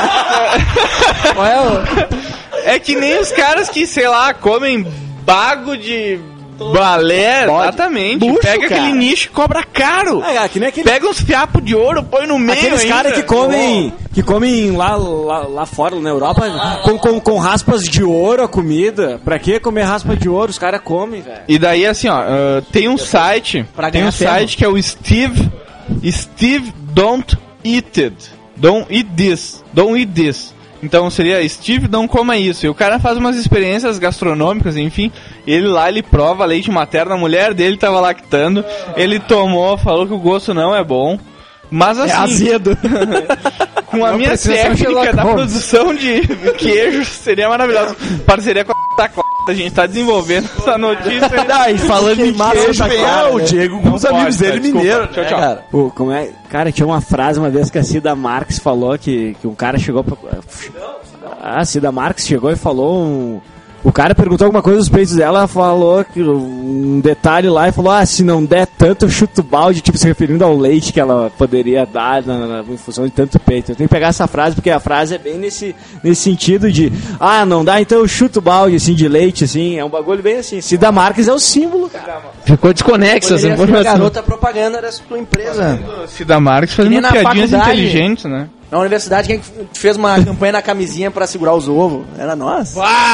Qual é o... é que nem os caras que, sei lá, comem bago de balé, exatamente. Bucho, Pega cara. aquele nicho e cobra caro. Ah, é, que nem aquele... Pega uns fiapos de ouro, põe no meio Aqueles ainda. caras que comem, que comem lá, lá, lá fora, na Europa, com, com, com raspas de ouro a comida. Pra que comer raspa de ouro? Os caras comem, velho. E daí, assim, ó, ah, tem um site, Pra tem ganhar um tempo. site que é o Steve, Steve Don't Eat It. Don't Eat This. Don't Eat This. Então seria Steve, não coma isso. E o cara faz umas experiências gastronômicas, enfim. Ele lá, ele prova leite materno. A mulher dele tava lactando. Ele tomou, falou que o gosto não é bom. Mas assim, Azedo. com a Não minha precisa ser um técnica Sherlock da Holmes. produção de queijos, seria maravilhoso. Parceria com a a gente tá desenvolvendo essa notícia. Ah, e falando em massa queijo, da vem cara, ah, o né? Diego com Não os amigos pode, dele tá, desculpa. mineiros. Tchau, né, tchau. cara? Pô, como é? Cara, tinha uma frase uma vez que a Cida Marques falou que, que um cara chegou pra... Ah, a Cida Marques chegou e falou um... O cara perguntou alguma coisa dos peitos dela, ela falou que um detalhe lá e falou: ah, se não der tanto, eu chuto balde, tipo, se referindo ao leite que ela poderia dar na, na, em função de tanto peito. Eu tenho que pegar essa frase porque a frase é bem nesse, nesse sentido de, ah, não dá, então eu chuto balde, assim, de leite, assim, é um bagulho bem assim. Cida Marques é o símbolo, cara. Ficou desconexo essa Poderia ser a informação. garota propaganda dessa tua empresa. Cida Marques Que nem fazendo na piadinhas faculdade. inteligentes, né? Na universidade, quem fez uma campanha na camisinha pra segurar os ovos? Era nós.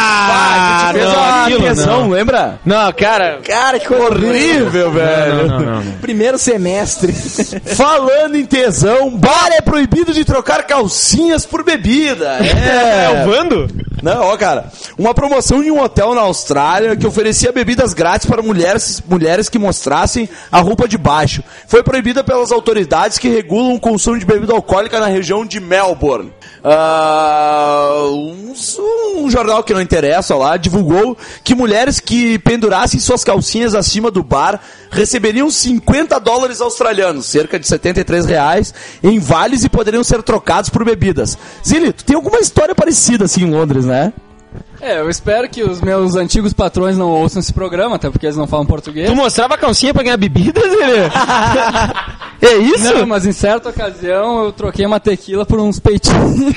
Ah, Fez não, uma aquilo atenção, não. lembra? Não, cara. Cara, que coisa Horrível, velho. Não, não, não, não. Primeiro semestre. Falando em tesão, bar é proibido de trocar calcinhas por bebida. É É. o Vando? Não, ó, cara. Uma promoção em um hotel na Austrália que oferecia bebidas grátis para mulheres, mulheres que mostrassem a roupa de baixo. Foi proibida pelas autoridades que regulam o consumo de bebida alcoólica na região de Melbourne. Ah, um, um jornal que não interessa lá divulgou que mulheres que pendurassem suas calcinhas acima do bar receberiam cinquenta dólares australianos, cerca de setenta e três reais, em vales e poderiam ser trocados por bebidas. Zilito, tem alguma história parecida assim em Londres, né? É, eu espero que os meus antigos patrões não ouçam esse programa, até porque eles não falam português. Tu mostrava a calcinha pra ganhar bebidas, ele? É isso? Não, mas em certa ocasião eu troquei uma tequila por uns peitinhos.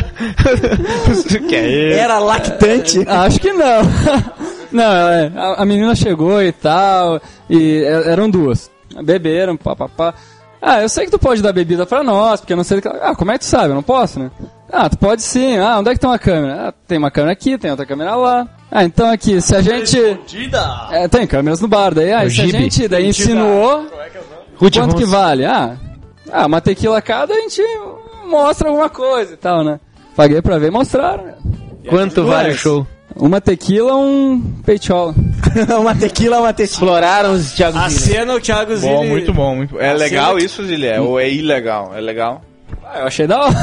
que é isso? Era lactante. Acho que não. Não, é, a, a menina chegou e tal, e é, eram duas. Beberam, papapá. Ah, eu sei que tu pode dar bebida pra nós, porque eu não sei... que- Ah, como é que tu sabe? Eu não posso, né? Ah, tu pode sim. Ah, onde é que tem uma câmera? Ah, tem uma câmera aqui, tem outra câmera lá. Ah, então aqui, se a gente... É, tem câmeras no bar, daí, ah, O e se a Gibi. gente daí insinuou... Ruth Quanto que Ronce. vale? Ah, ah, uma tequila cada a gente mostra alguma coisa e tal, né? Paguei pra ver e mostraram. Quanto vale o show? Uma tequila, um peitola. uma tequila, uma tequila. Exploraram os Thiago A Zilli. cena, o Thiago Zilli... Bom, muito bom. Muito... É A legal cena- isso, Zilé? Ou é ilegal? É legal? Ah, eu achei da hora.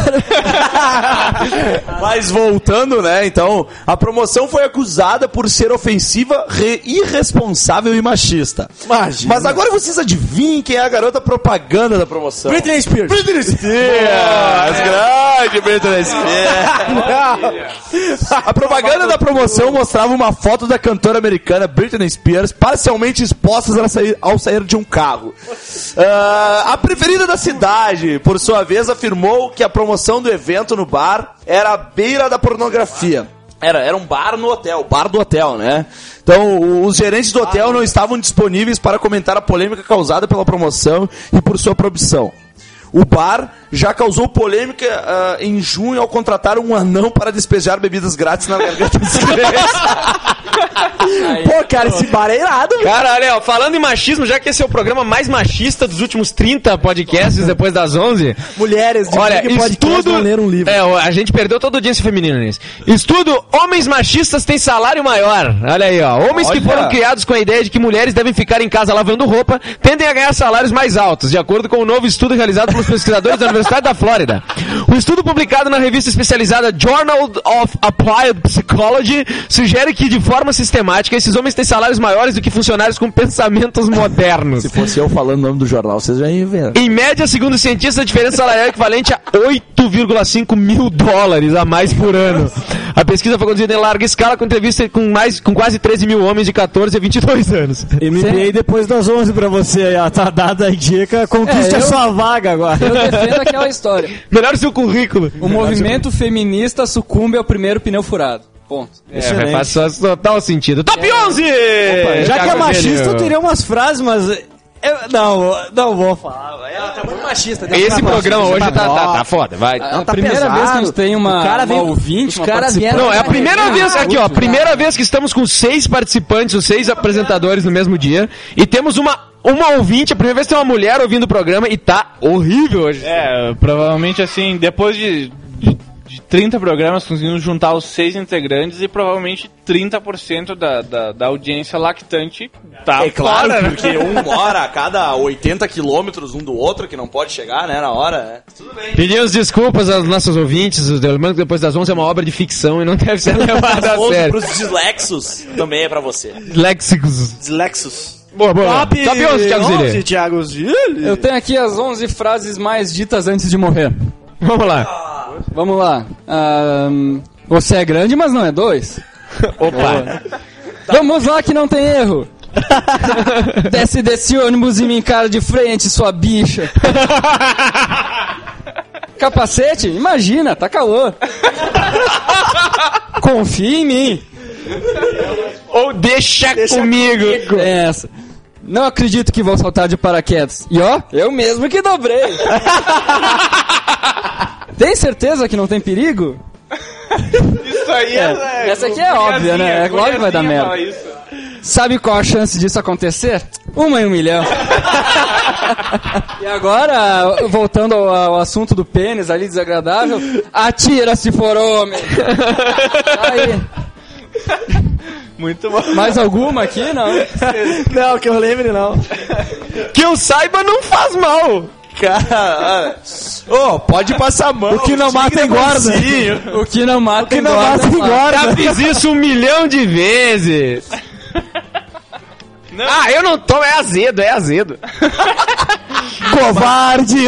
Mas voltando, né, então, a promoção foi acusada por ser ofensiva, re- irresponsável e machista. Imagina. Mas agora vocês adivinhem quem é a garota propaganda da promoção. Britney Spears. Britney Spears! Grande Britney Spears! A propaganda da promoção mostrava uma foto da cantora americana Britney Spears parcialmente expostas ao sair, ao sair de um carro. Ah, a preferida da cidade, por sua vez, afirmou que a promoção do evento no bar era à beira da pornografia. Era, era um bar no hotel, bar do hotel, né? Então, o- os gerentes do hotel não estavam disponíveis para comentar a polêmica causada pela promoção e por sua proibição. O bar já causou polêmica ah, em junho ao contratar um anão para despejar bebidas grátis na garganta dos clientes. Pô, cara, esse bar é irado. Cara, olha, ó, falando em machismo, já que esse é o programa mais machista dos últimos trinta podcasts depois das onze, Mulheres de olha, Big Podcast estudo... vão ler um livro. É, a gente perdeu toda a audiência feminina nisso. Estudo, homens machistas têm salário maior. Olha aí, ó. Homens que Olha. foram criados com a ideia de que mulheres devem ficar em casa lavando roupa tendem a ganhar salários mais altos, de acordo com um novo estudo realizado pelos pesquisadores da Universidade da Flórida. O estudo publicado na revista especializada Journal of Applied Psychology sugere que, de forma sistemática, esses homens têm salários maiores do que funcionários com pensamentos modernos. Se fosse eu falando o nome do jornal, vocês já iam ver. Em média, segundo os cientistas, a diferença salarial é equivalente a oito vírgula cinco mil dólares a mais por ano. A pesquisa foi conduzida em larga escala com entrevista com, mais, com quase treze mil homens de catorze a vinte e dois anos. M B A depois das onze pra você, ó, tá dada a dica, conquiste É, a eu- sua vaga agora. Eu defendo aquela história. Melhor seu currículo. O movimento feminista sucumbe ao primeiro pneu furado. Ponto. É, faz faz total sentido. Top onze! Já que é Thiago machista, eu Zilli. teria umas frases, mas... Eu, não, não vou falar. Ela tá muito machista. deixa Esse pra programa machista, hoje tá, bom. tá, tá foda, vai. A Não, tá primeira pesado. vez que a gente tem uma, O cara uma vem- ouvinte, os uma caras vieram- participante. Não, é a primeira vez aqui, ó. Muito Primeira vez que estamos com seis participantes, os seis apresentadores no mesmo dia. E temos uma, uma ouvinte, a primeira vez que tem uma mulher ouvindo o programa e tá horrível hoje. É, provavelmente assim, depois de, de, de trinta programas, conseguimos juntar os seis integrantes e provavelmente trinta por cento da, da, da audiência lactante tá É claro, fora, né? porque um mora a cada oitenta quilômetros um do outro, que não pode chegar, né, na hora, né? Pedimos desculpas aos nossos ouvintes, os Lembrando que Depois das onze é uma obra de ficção e não deve ser levada a Ou sério. pros dislexos, também é pra você. Léxicos. Dislexos. Boa, boa. Top, Top onze, Thiago Zilli. onze, Thiago Zilli. Eu tenho aqui as onze frases mais ditas antes de morrer. Vamos lá. Vamos lá. Ahn, você é grande, mas não é dois. Opa. Vamos lá que não tem erro. Desce desse ônibus e me encara de frente, sua bicha. Capacete? Imagina, tá calor. Confia em mim. Ou deixa, comigo. É essa. Não acredito que vou saltar de paraquedas. E ó, eu mesmo que dobrei. Tem certeza que não tem perigo? Isso aí é... Essa aqui é óbvia, né? É claro que vai dar merda. Sabe qual a chance disso acontecer? Uma em um milhão. E agora, voltando ao, ao assunto do pênis ali, desagradável, atira se for homem. Aí. Muito bom. Mais alguma aqui? Não. Não, que eu lembre, não. Que eu saiba, não faz mal. Cara, ô, pode passar a mão. O que não mata engorda. O que não mata O que não engorda, mata fala. engorda. Já fiz isso um milhão de vezes. Ah, eu não tomo, é azedo, é azedo. Covarde.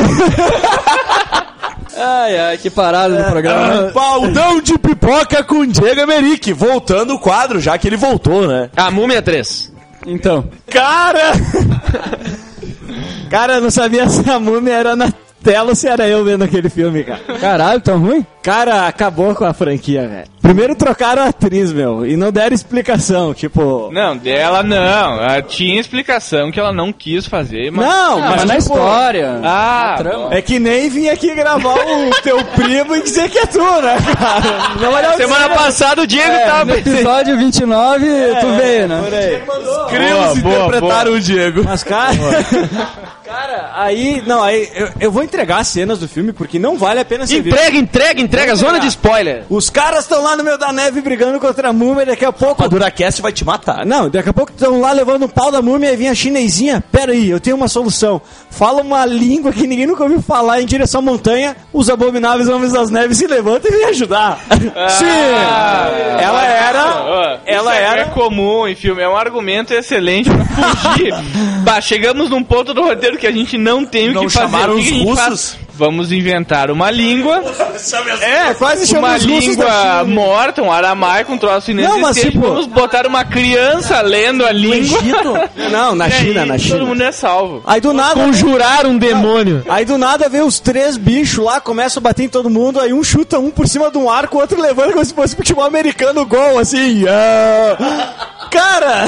Ai, ai, que parada do programa. né? Baldão de pipoca com Diego Emerick. Voltando o quadro, já que ele voltou, né? A Múmia três. Então. Cara! Cara, eu não sabia se a múmia era na tela ou se era eu vendo aquele filme, cara. Caralho, tão ruim? Cara, acabou com a franquia, velho. Primeiro trocaram a atriz, meu, e não deram explicação, tipo... Não, dela não. Ela tinha explicação que ela não quis fazer, mas... Não, Ah, mas, mas na tipo, história. Ah, na trama. é que nem vir aqui gravar o teu primo e dizer que é tu, né, cara? Não olhar o Semana céu. passada o Diego É, tava... no episódio vinte e nove, tu veio, né? Por aí. Crios boa, interpretaram o Diego. Mas, cara... Cara, aí, não, aí eu, eu vou entregar as cenas do filme porque não vale a pena ser visto. Entrega, entrega, entrega, zona de spoiler. Os caras estão lá no meio da neve brigando contra a múmia, daqui a pouco... A Duracast vai te matar. Não, daqui a pouco estão lá levando um pau da múmia e vem a chinesinha. Pera aí, eu tenho uma solução. Fala uma língua que ninguém nunca ouviu falar em direção à montanha, os abomináveis homens das neves se levantam e vêm ajudar. Ah, Sim! Ela era... Ó, ela isso era... é comum em filme, é um argumento excelente pra fugir. Bah, chegamos num ponto do roteiro que a gente não tem o Não que fazer. chamaram O que os que a gente russos? faz? Vamos inventar uma língua, É, quase chama uma os russos da língua China. morta, um aramaico, um troço Não, mas inexistente. tipo- Vamos botar uma criança lendo a língua. Não, na E China, aí, na China. Todo mundo é salvo. Aí do nada... Conjurar um demônio. Aí do nada vem os três bichos lá, começam a bater em todo mundo, aí um chuta um por cima de um arco, o outro levanta como se fosse futebol americano, gol, assim. ah. Cara!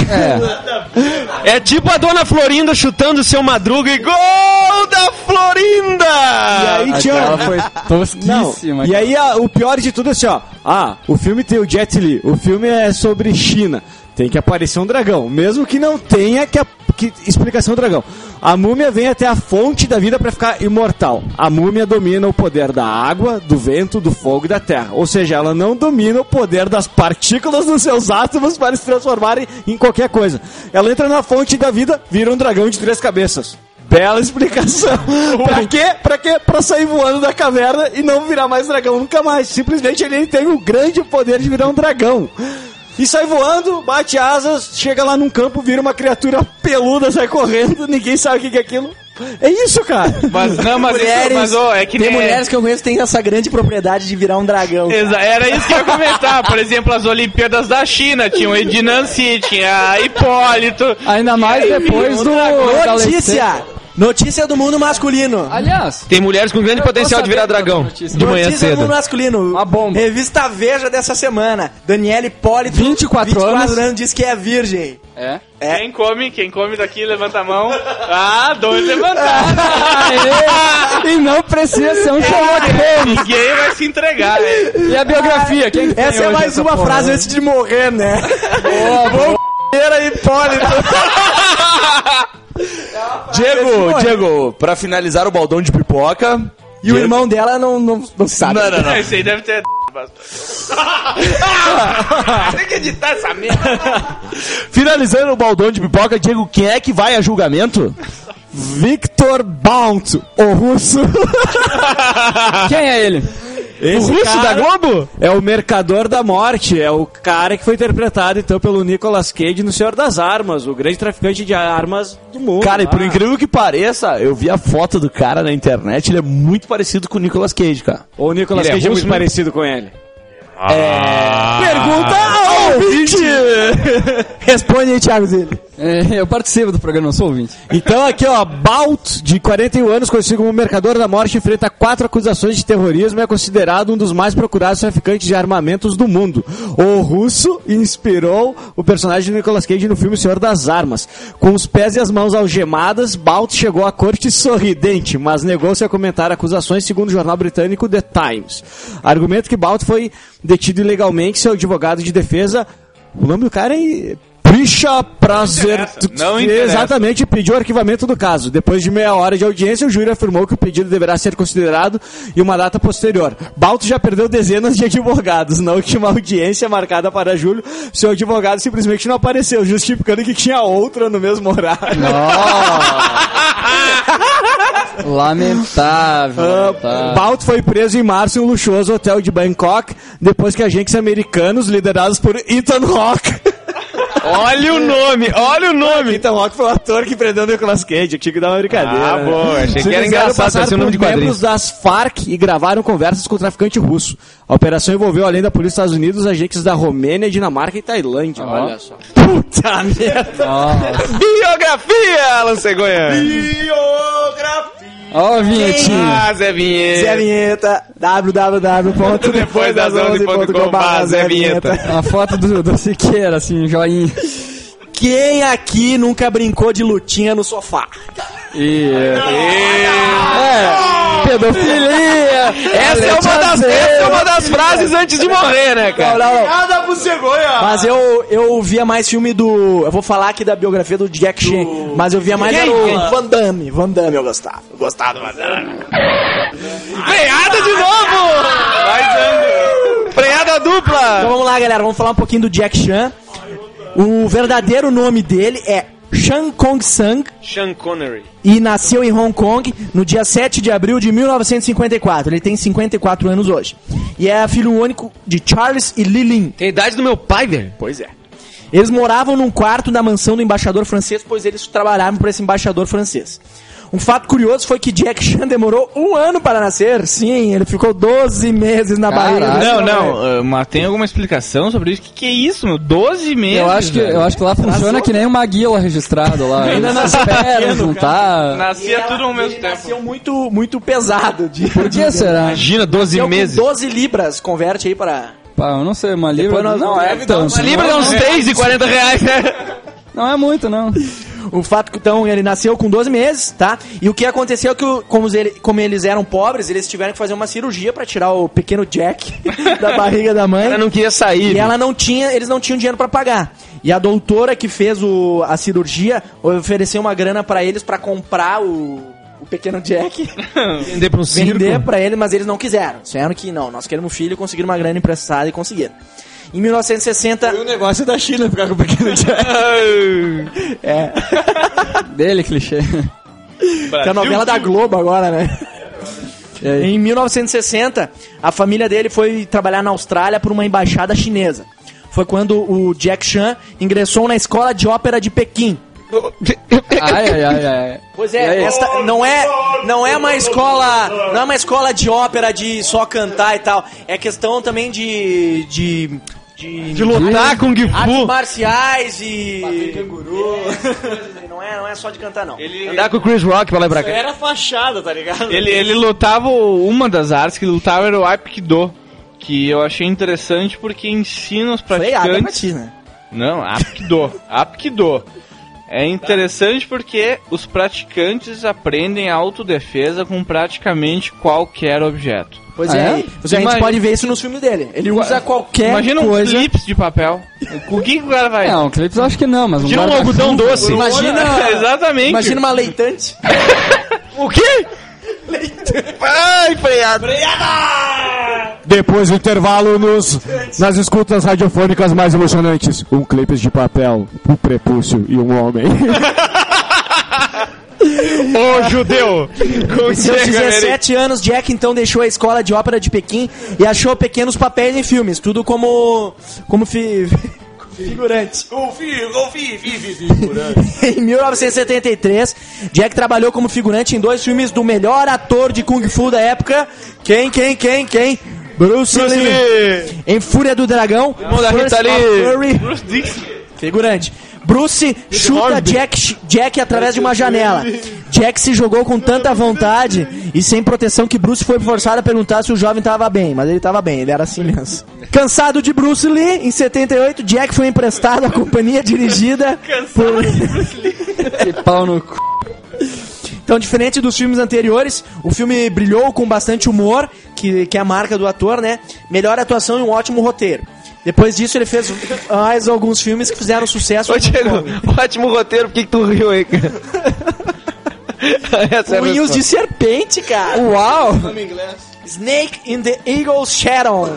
É tipo a dona Florinda chutando o seu Madruga e gol da Florinda! E aí tinha... Ela foi Não, tosquíssima. e aí a- o pior de tudo é assim, ó. Ah, o filme tem o Jet Li, o filme é sobre China. Tem que aparecer um dragão, mesmo que não tenha que, a- que explicação do dragão. A múmia vem até a fonte da vida pra ficar imortal. A múmia domina o poder da água, do vento, do fogo e da terra. Ou seja, ela não domina o poder das partículas dos seus átomos para se transformarem em qualquer coisa. Ela entra na fonte da vida, vira um dragão de três cabeças. Bela explicação. Pra quê? Pra quê? Pra sair voando da caverna e não virar mais dragão nunca mais. Simplesmente ele tem o grande poder de virar um dragão. E sai voando, bate asas, chega lá num campo, vira uma criatura peluda, sai correndo, ninguém sabe o que que é aquilo. É isso, cara. Mas não, mas, Mulheres, isso, mas ó, é que tem nem- mulheres que eu conheço que têm essa grande propriedade de virar um dragão. Exa- Era isso que eu ia comentar. Por exemplo, as Olimpíadas da China. Tinha o Edi Nancy, tinha Hipólito. Ainda mais depois do... da Notícia! Notícia do mundo masculino. Aliás, Tem mulheres com grande Eu potencial tô de virar sabendo dragão. dessa notícia. De manhã Notícia do cedo. mundo masculino. Uma bomba. Revista Veja dessa semana. Daniela Hipólito, vinte e quatro anos. anos, diz que é virgem. é. É. Quem come, quem come daqui, levanta a mão. Ah, dois levantaram. Aê! E não precisa ser um Sherlock Holmes. Ninguém vai se entregar, né? E a biografia? Quem que tem Essa é hoje mais essa uma porra, frase né? antes de morrer, né? Era Hipólito. Diego, Diego, pra finalizar o baldão de pipoca. E o irmão dela não, não, não sabe. Não, não, não. Esse aí deve ter... Tem que editar essa merda. Finalizando o baldão de pipoca, Diego, quem é que vai a julgamento? Victor Bount, o russo. Quem é ele? Esse O russo cara da Globo? É o Mercador da Morte, é o cara que foi interpretado então pelo Nicolas Cage no Senhor das Armas, o grande traficante de armas do mundo. Cara, e por Ah. incrível que pareça, eu vi a foto do cara na internet, ele é muito parecido com o Nicolas Cage, cara. O Nicolas Ele é Cage é, russo, muito né? parecido com ele. Pergunta ao ouvinte! Responde aí, Thiago Zilli. É, eu participo do programa, não sou ouvinte. Então aqui ó, Balt, de quarenta e um anos, conhecido como Mercador da Morte, enfrenta quatro acusações de terrorismo e é considerado um dos mais procurados traficantes de armamentos do mundo. O russo inspirou o personagem de Nicolas Cage no filme Senhor das Armas. Com os pés e as mãos algemadas, Balt chegou à corte sorridente, mas negou-se a comentar acusações, segundo o jornal britânico The Times. Argumento que Balt foi detido ilegalmente, seu advogado de defesa, o nome do cara é... Prisha Prazer. Não interessa. Exatamente, pediu o arquivamento do caso. Depois de meia hora de audiência, o júri afirmou que o pedido deverá ser considerado em uma data posterior. Balto já perdeu dezenas de advogados. Na última audiência marcada para julho, seu advogado simplesmente não apareceu, justificando que tinha outra no mesmo horário. Lamentável. lamentável. Balto foi preso em março em um luxuoso hotel de Bangkok, depois que agentes americanos, liderados por Ethan Hawke... Olha o nome, olha o nome. Ethan Hawke foi o ator que prendeu o Nicolas Cage. Eu tinha que dar uma brincadeira. Ah, né? bom, achei Se que era fizeram engraçado, passar parecia o nome de por quadrinho. membros das Farc e gravaram conversas com o traficante russo. A operação envolveu, além da polícia dos Estados Unidos, agentes da Romênia, Dinamarca e Tailândia. Ó. Olha só. Puta merda. Biografia, Alan Cegonha. Ó, vinhetinha. Ah, Zé Vinheta. Zé Vinheta, w w w ponto depois das onze ponto com barra Zé Vinheta. A foto do, do Siqueira, assim, joinha. Quem aqui nunca brincou de lutinha no sofá? E... É, pedofilia! Essa é uma das, essa é uma das frases antes de morrer, né, cara? Não, não, não. Nada pro cegonha! Mas eu, eu via mais filme do... Eu vou falar aqui da biografia do Jack Chan, mas eu via mais Quem? era o Quem? Van Damme. Van Damme eu gostava. Eu gostava do Van Damme. Freada de novo! Vai dando. Freada dupla! Então vamos lá, galera. Vamos falar um pouquinho do Jack Chan. O verdadeiro nome dele é Chan Kong Sang Sean Connery. e nasceu em Hong Kong no dia sete de abril de mil novecentos e cinquenta e quatro. Ele tem cinquenta e quatro anos hoje. E é filho único de Charles e Lilin. Tem a idade do meu pai, velho. Pois é. Eles moravam num quarto da mansão do embaixador francês, pois eles trabalhavam para esse embaixador francês. Um fato curioso foi que Jack Chan demorou um ano para nascer. Sim, ele ficou doze meses na barriga. Caralho. Não, não, uh, mas tem alguma explicação sobre isso? O que, que é isso, meu? doze meses? Eu acho que, eu acho que lá funciona que nem uma guila registrado lá. Ainda nas pernas, não tá. Nascia tudo ao mesmo Ele tempo. nasceu muito, muito pesado. De, Por que será? Imagina, doze Nasceu com meses. doze libras, converte aí para... Pá, eu não sei, uma libra. nós Não vamos é tanto. Uma libra é uns três e quarenta reais, né? Não é muito, não. O fato que então ele nasceu com doze meses, tá? E o que aconteceu é que, o- como, ele- como eles eram pobres, eles tiveram que fazer uma cirurgia pra tirar o pequeno Jack da barriga da mãe. Ela não queria sair. E ela não tinha, eles não tinham dinheiro pra pagar. E a doutora que fez o, a cirurgia ofereceu uma grana pra eles pra comprar o, o pequeno Jack, Vender pra um circo. vender pra eles, mas eles não quiseram. Disseram que não, nós queremos um filho, conseguiram uma grana emprestada e conseguiram. Em mil novecentos e sessenta, O negócio é da China ficar com o pequeno Jack. é, Dele, clichê. que é a novela da Globo agora, né? Em mil novecentos e sessenta, a família dele foi trabalhar na Austrália por uma embaixada chinesa. Foi quando o Jack Chan ingressou na escola de ópera de Pequim. Ai, ai, ai, ai. Pois E é, aí? esta não é, não é uma escola, não é uma escola de ópera de só cantar e tal. É questão também de de de, De lutar com Kung artes Fu. marciais e canguru. Não é, não é só de cantar não. Ele, Andar com o Chris Rock pra lá e pra cá. Era fachada, tá ligado? ele, ele lutava, uma das artes que ele lutava era o Aikido, que eu achei interessante porque ensina os Freada pra praticantes... ti, né? Não, Aikido, Aikido. É interessante porque os praticantes aprendem autodefesa com praticamente qualquer objeto. Pois Ah, é, é? a gente Imagina- pode ver isso nos filmes dele. Ele usa qualquer Imagina um coisa. clips de papel. Com o que, que o cara vai... Não, clipes eu acho que não, mas um Tira um guarda-chuva- algodão doce. Imagina, Exatamente. imagina uma leitante. O quê? Ai, freada. Depois do intervalo, nos, nas escutas radiofônicas mais emocionantes, um clipe de papel, um prepúcio e um homem. Ô, judeu. Em seus dezessete anos, Jack então deixou a escola de ópera de Pequim e achou pequenos papéis em filmes, tudo como como fi, figurante. Em mil novecentos e setenta e três, Jack trabalhou como figurante em dois filmes do melhor ator de Kung Fu da época. Quem, quem, quem, quem? Bruce, Bruce Lee. Lee. Em Fúria do Dragão, Irmão da First Rita Lee. of Fury, figurante. Bruce chuta Jack, Jack através de uma janela. Jack se jogou com tanta vontade e sem proteção que Bruce foi forçado a perguntar se o jovem estava bem. Mas ele estava bem, ele era assim mesmo. Cansado de Bruce Lee, em setenta e oito, Jack foi emprestado à companhia dirigida por... Que pau no cu. Então, diferente dos filmes anteriores, o filme brilhou com bastante humor, que, que é a marca do ator, né? Melhor atuação e um ótimo roteiro. Depois disso, ele fez mais alguns filmes que fizeram sucesso. Ô, Diego, ótimo roteiro, por que, que tu riu aí, cara? Essa é a Unhos de resposta. serpente, cara. Uau! Snake in the Eagle's Shadow.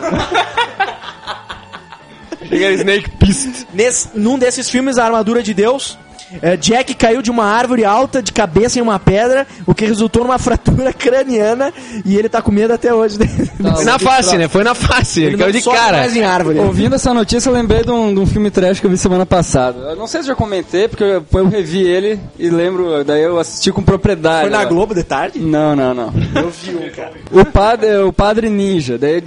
Chega a Snake Pist. Nesse, num desses filmes, A Armadura de Deus, eh, Jack caiu de uma árvore alta de cabeça em uma pedra, o que resultou numa fratura craniana e ele tá com medo até hoje. Foi na face, né? Foi na face. Ele caiu de sobe cara. mais em árvore. Ouvindo essa notícia, eu lembrei de um, de um filme trash que eu vi semana passada. Eu não sei se já comentei, porque eu, eu revi ele e lembro, daí eu assisti com propriedade. Foi na ó. Globo de tarde? Não, não, não. Eu vi um, cara. O padre, o padre ninja. Daí,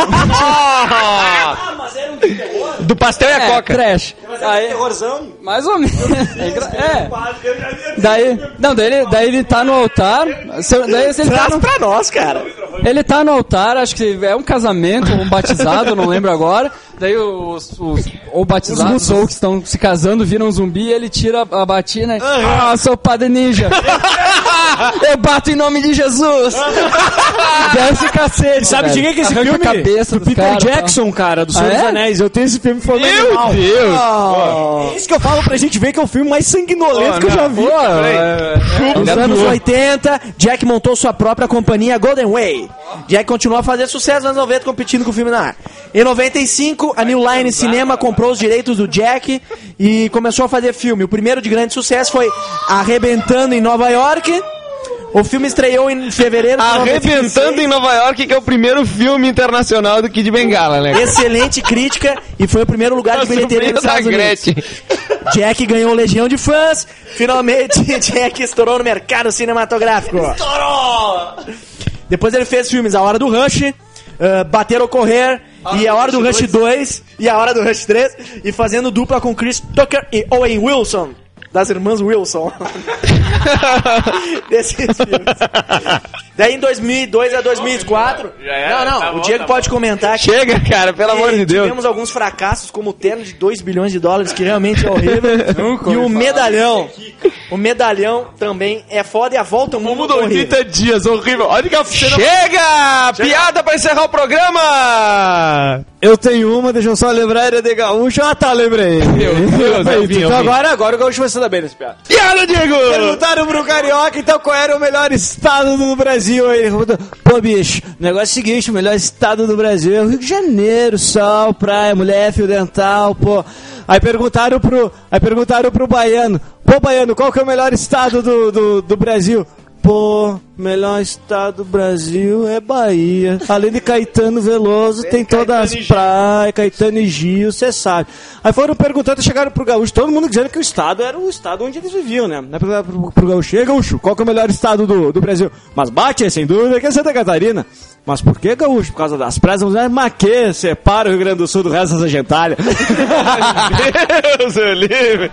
Ah, mas era um de terror? Do pastel e a é, coca. trash. Aí, Terrorzão? mais ou menos. É, engra- é. Daí, não, daí ele, daí ele tá no altar. Se, daí se ele tá Traz no, pra nós, cara. ele tá no altar, acho que é um casamento, um batizado, não lembro agora. Daí os, os ou batizados ou que estão se casando viram um zumbi e ele tira a batina e... Ah, sou o padre ninja. Eu bato em nome de Jesus. Desce cacete. Sabe de quem que é esse Arranca filme? a cabeça do dos Peter cara, Jackson, cara, do Senhor Ah, dos é? Anéis. Eu tenho esse filme falando Meu mal. Deus! É isso que eu falo pra gente ver que é o filme mais sanguinolento que eu já vi. Nos anos oitenta, Jack montou sua própria companhia Golden Way. Jack continuou a fazer sucesso nos anos noventa, competindo com o filme na ar. Em noventa e cinco, a New Line Cinema comprou os direitos do Jack e começou a fazer filme. O primeiro de grande sucesso foi Arrebentando em Nova York. O filme estreou em fevereiro de Arrebentando em Nova York, que é o primeiro filme internacional do Kid Bengala, né? Excelente crítica e foi o primeiro lugar de bilheteria nos da Estados Unidos. Gretchen. Jack ganhou legião de fãs. Finalmente, Jack estourou no mercado cinematográfico. Estourou! Depois ele fez filmes A Hora do Rush, uh, Bater ou Correr, e A Hora do Rush dois, e A Hora do Rush três, e fazendo dupla com Chris Tucker e Owen Wilson, das irmãs Wilson. Desses filmes. Daí em dois mil e dois a dois mil e quatro... Não, não, o Diego pode comentar que... Chega, cara, pelo amor de Deus. Tivemos alguns fracassos, como o terno de dois bilhões de dólares, que realmente é horrível. E o medalhão. O medalhão também é foda e a volta ao mundo Mudou horrível. trinta dias, horrível. Olha que a cena... Chega! Piada pra encerrar o programa! Eu tenho uma, deixa eu só lembrar, era de gaúcho. Ah, tá, lembrei. Meu Deus, eu vi, eu Então vi. agora, agora o gaúcho vai se dar bem nesse piada. Piada, Diego! Perguntaram pro Carioca, então, qual era o melhor estado do Brasil. Aí ele perguntou, pô, bicho, o negócio é o seguinte, o melhor estado do Brasil é o Rio de Janeiro, sol, praia, mulher, fio dental, pô. Aí perguntaram pro, aí perguntaram pro baiano, pô, baiano, qual que é o melhor estado do, do, do Brasil? Pô, melhor estado do Brasil é Bahia. Além de Caetano Veloso, tem todas as praias, Caetano e Gil, você sabe. Aí foram perguntando, chegaram pro gaúcho, todo mundo dizendo que o estado era o estado onde eles viviam, né? Aí perguntaram pro, pro gaúcho, e aí, gaúcho, qual que é o melhor estado do, do Brasil? Mas bate, sem dúvida, que é Santa Catarina. Mas por que, gaúcho? Por causa das praias, mas que separa o Rio Grande do Sul do resto dessa gentalha. Deus, eu livre.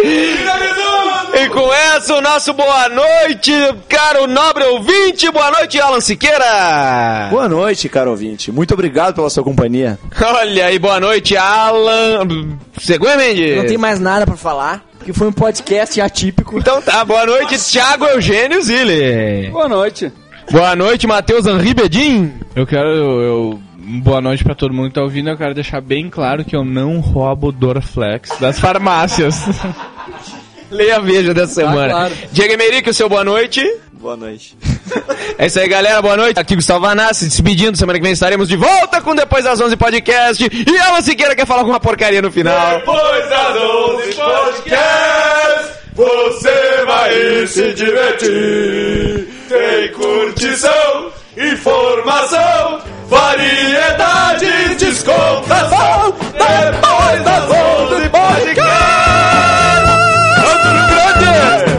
E com essa, o nosso boa noite, caro nobre ouvinte. Boa noite, Alan Siqueira. Boa noite, caro ouvinte. Muito obrigado pela sua companhia. Olha aí, boa noite, Alan. Segura, Mendes. Não tem mais nada pra falar, porque foi um podcast atípico. Então tá, boa noite, Thiago Eugênio Zille. Boa noite. Boa noite, Matheus Henri Bedin. Eu quero... Eu, eu- boa noite pra todo mundo que tá ouvindo. Eu quero deixar bem claro que eu não roubo Dorflex das farmácias. Leia a Veja dessa semana. claro. Diego Emerick, o seu boa noite. Boa noite. É isso aí, galera. Boa noite. Aqui Gustavo Vanassi, despedindo. Semana que vem estaremos de volta com Depois das onze Podcast. E Alan Siqueira quer falar alguma porcaria no final. Depois das onze podcast, você vai se divertir. Tem curtição, informação, variedade, descontração. Depois das onze podcast. Antônio Grande.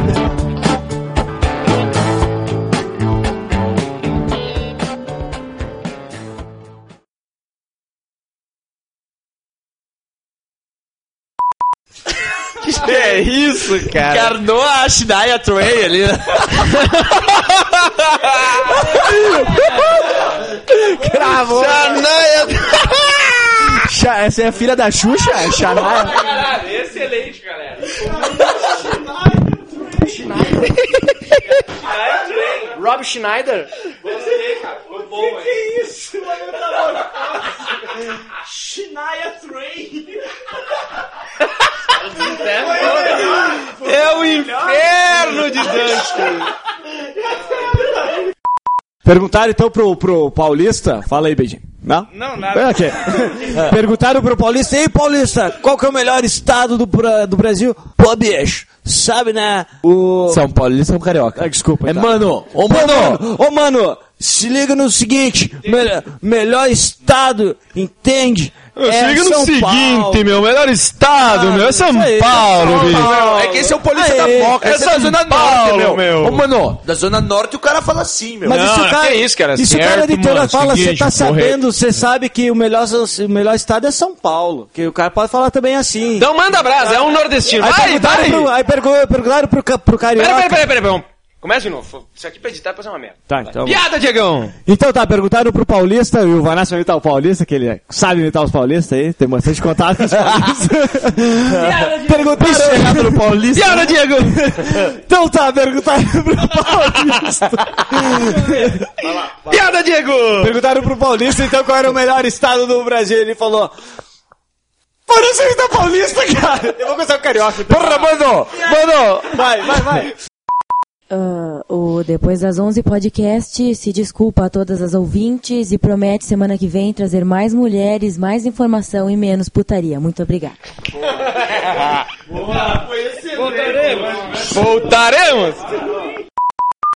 Que é isso, cara? Encarnou a Shania Twain ali. Cravou. Shania. Xa- Essa é a filha da Xuxa? Xanaya? Excelente, galera. Rob Schneider? É o inferno de Dante. Perguntaram então pro, pro Paulista, fala aí, Beijinho. Não? Não, nada. É, ok. Perguntaram pro Paulista, ei Paulista, qual que é o melhor estado do, Bra- do Brasil? Pô, bicho, sabe, né? O... São Paulo, eles são carioca. Ah, desculpa. É tá. mano, ô Ô, mano. mano, ô, mano, se liga no seguinte, melhor, melhor estado, entende? É Siga no São seguinte, Paulo. meu. Melhor estado, Ah, meu. É São isso aí, Paulo, São bicho. Paulo. É que esse é o polícia Aê, da Moca, esse é da São Zona Paulo, Norte, meu. meu. Ô, mano, da Zona Norte o cara fala assim, meu. Mas Não, isso o cara, que isso, cara? Isso o Certo, cara de toda mano, fala, você seguinte, tá correto. sabendo, você sabe que o melhor, o melhor estado é São Paulo. Que o cara pode falar também assim. Então manda brasa, é um nordestino. Aí Vai, perguntaram, vai. pro, aí pergu- perguntaram pro, ca- pro Carioca. Peraí, peraí, peraí, peraí. Vamos Começa de novo. Isso aqui pra editar depois é uma merda. Tá, então. Piada, Diegão! Então tá, perguntaram pro Paulista, e o Vanassi vai imitar o Paulista, que ele sabe imitar os paulistas aí, tem bastante contato com os paulistas. Perguntaram pro Paulista. Piada, Diego! Então tá, perguntaram pro Paulista. Piada, Diego! Perguntaram pro Paulista, então, qual era o melhor estado do Brasil. Ele falou... Parece que tá Paulista, cara! Eu vou começar com o Carioca. Então. Porra, mano! Mano! Vai, vai, vai. Uh, o Depois das onze podcast se desculpa a todas as ouvintes e promete semana que vem trazer mais mulheres, mais informação e menos putaria. Muito obrigada. Voltaremos! Voltaremos!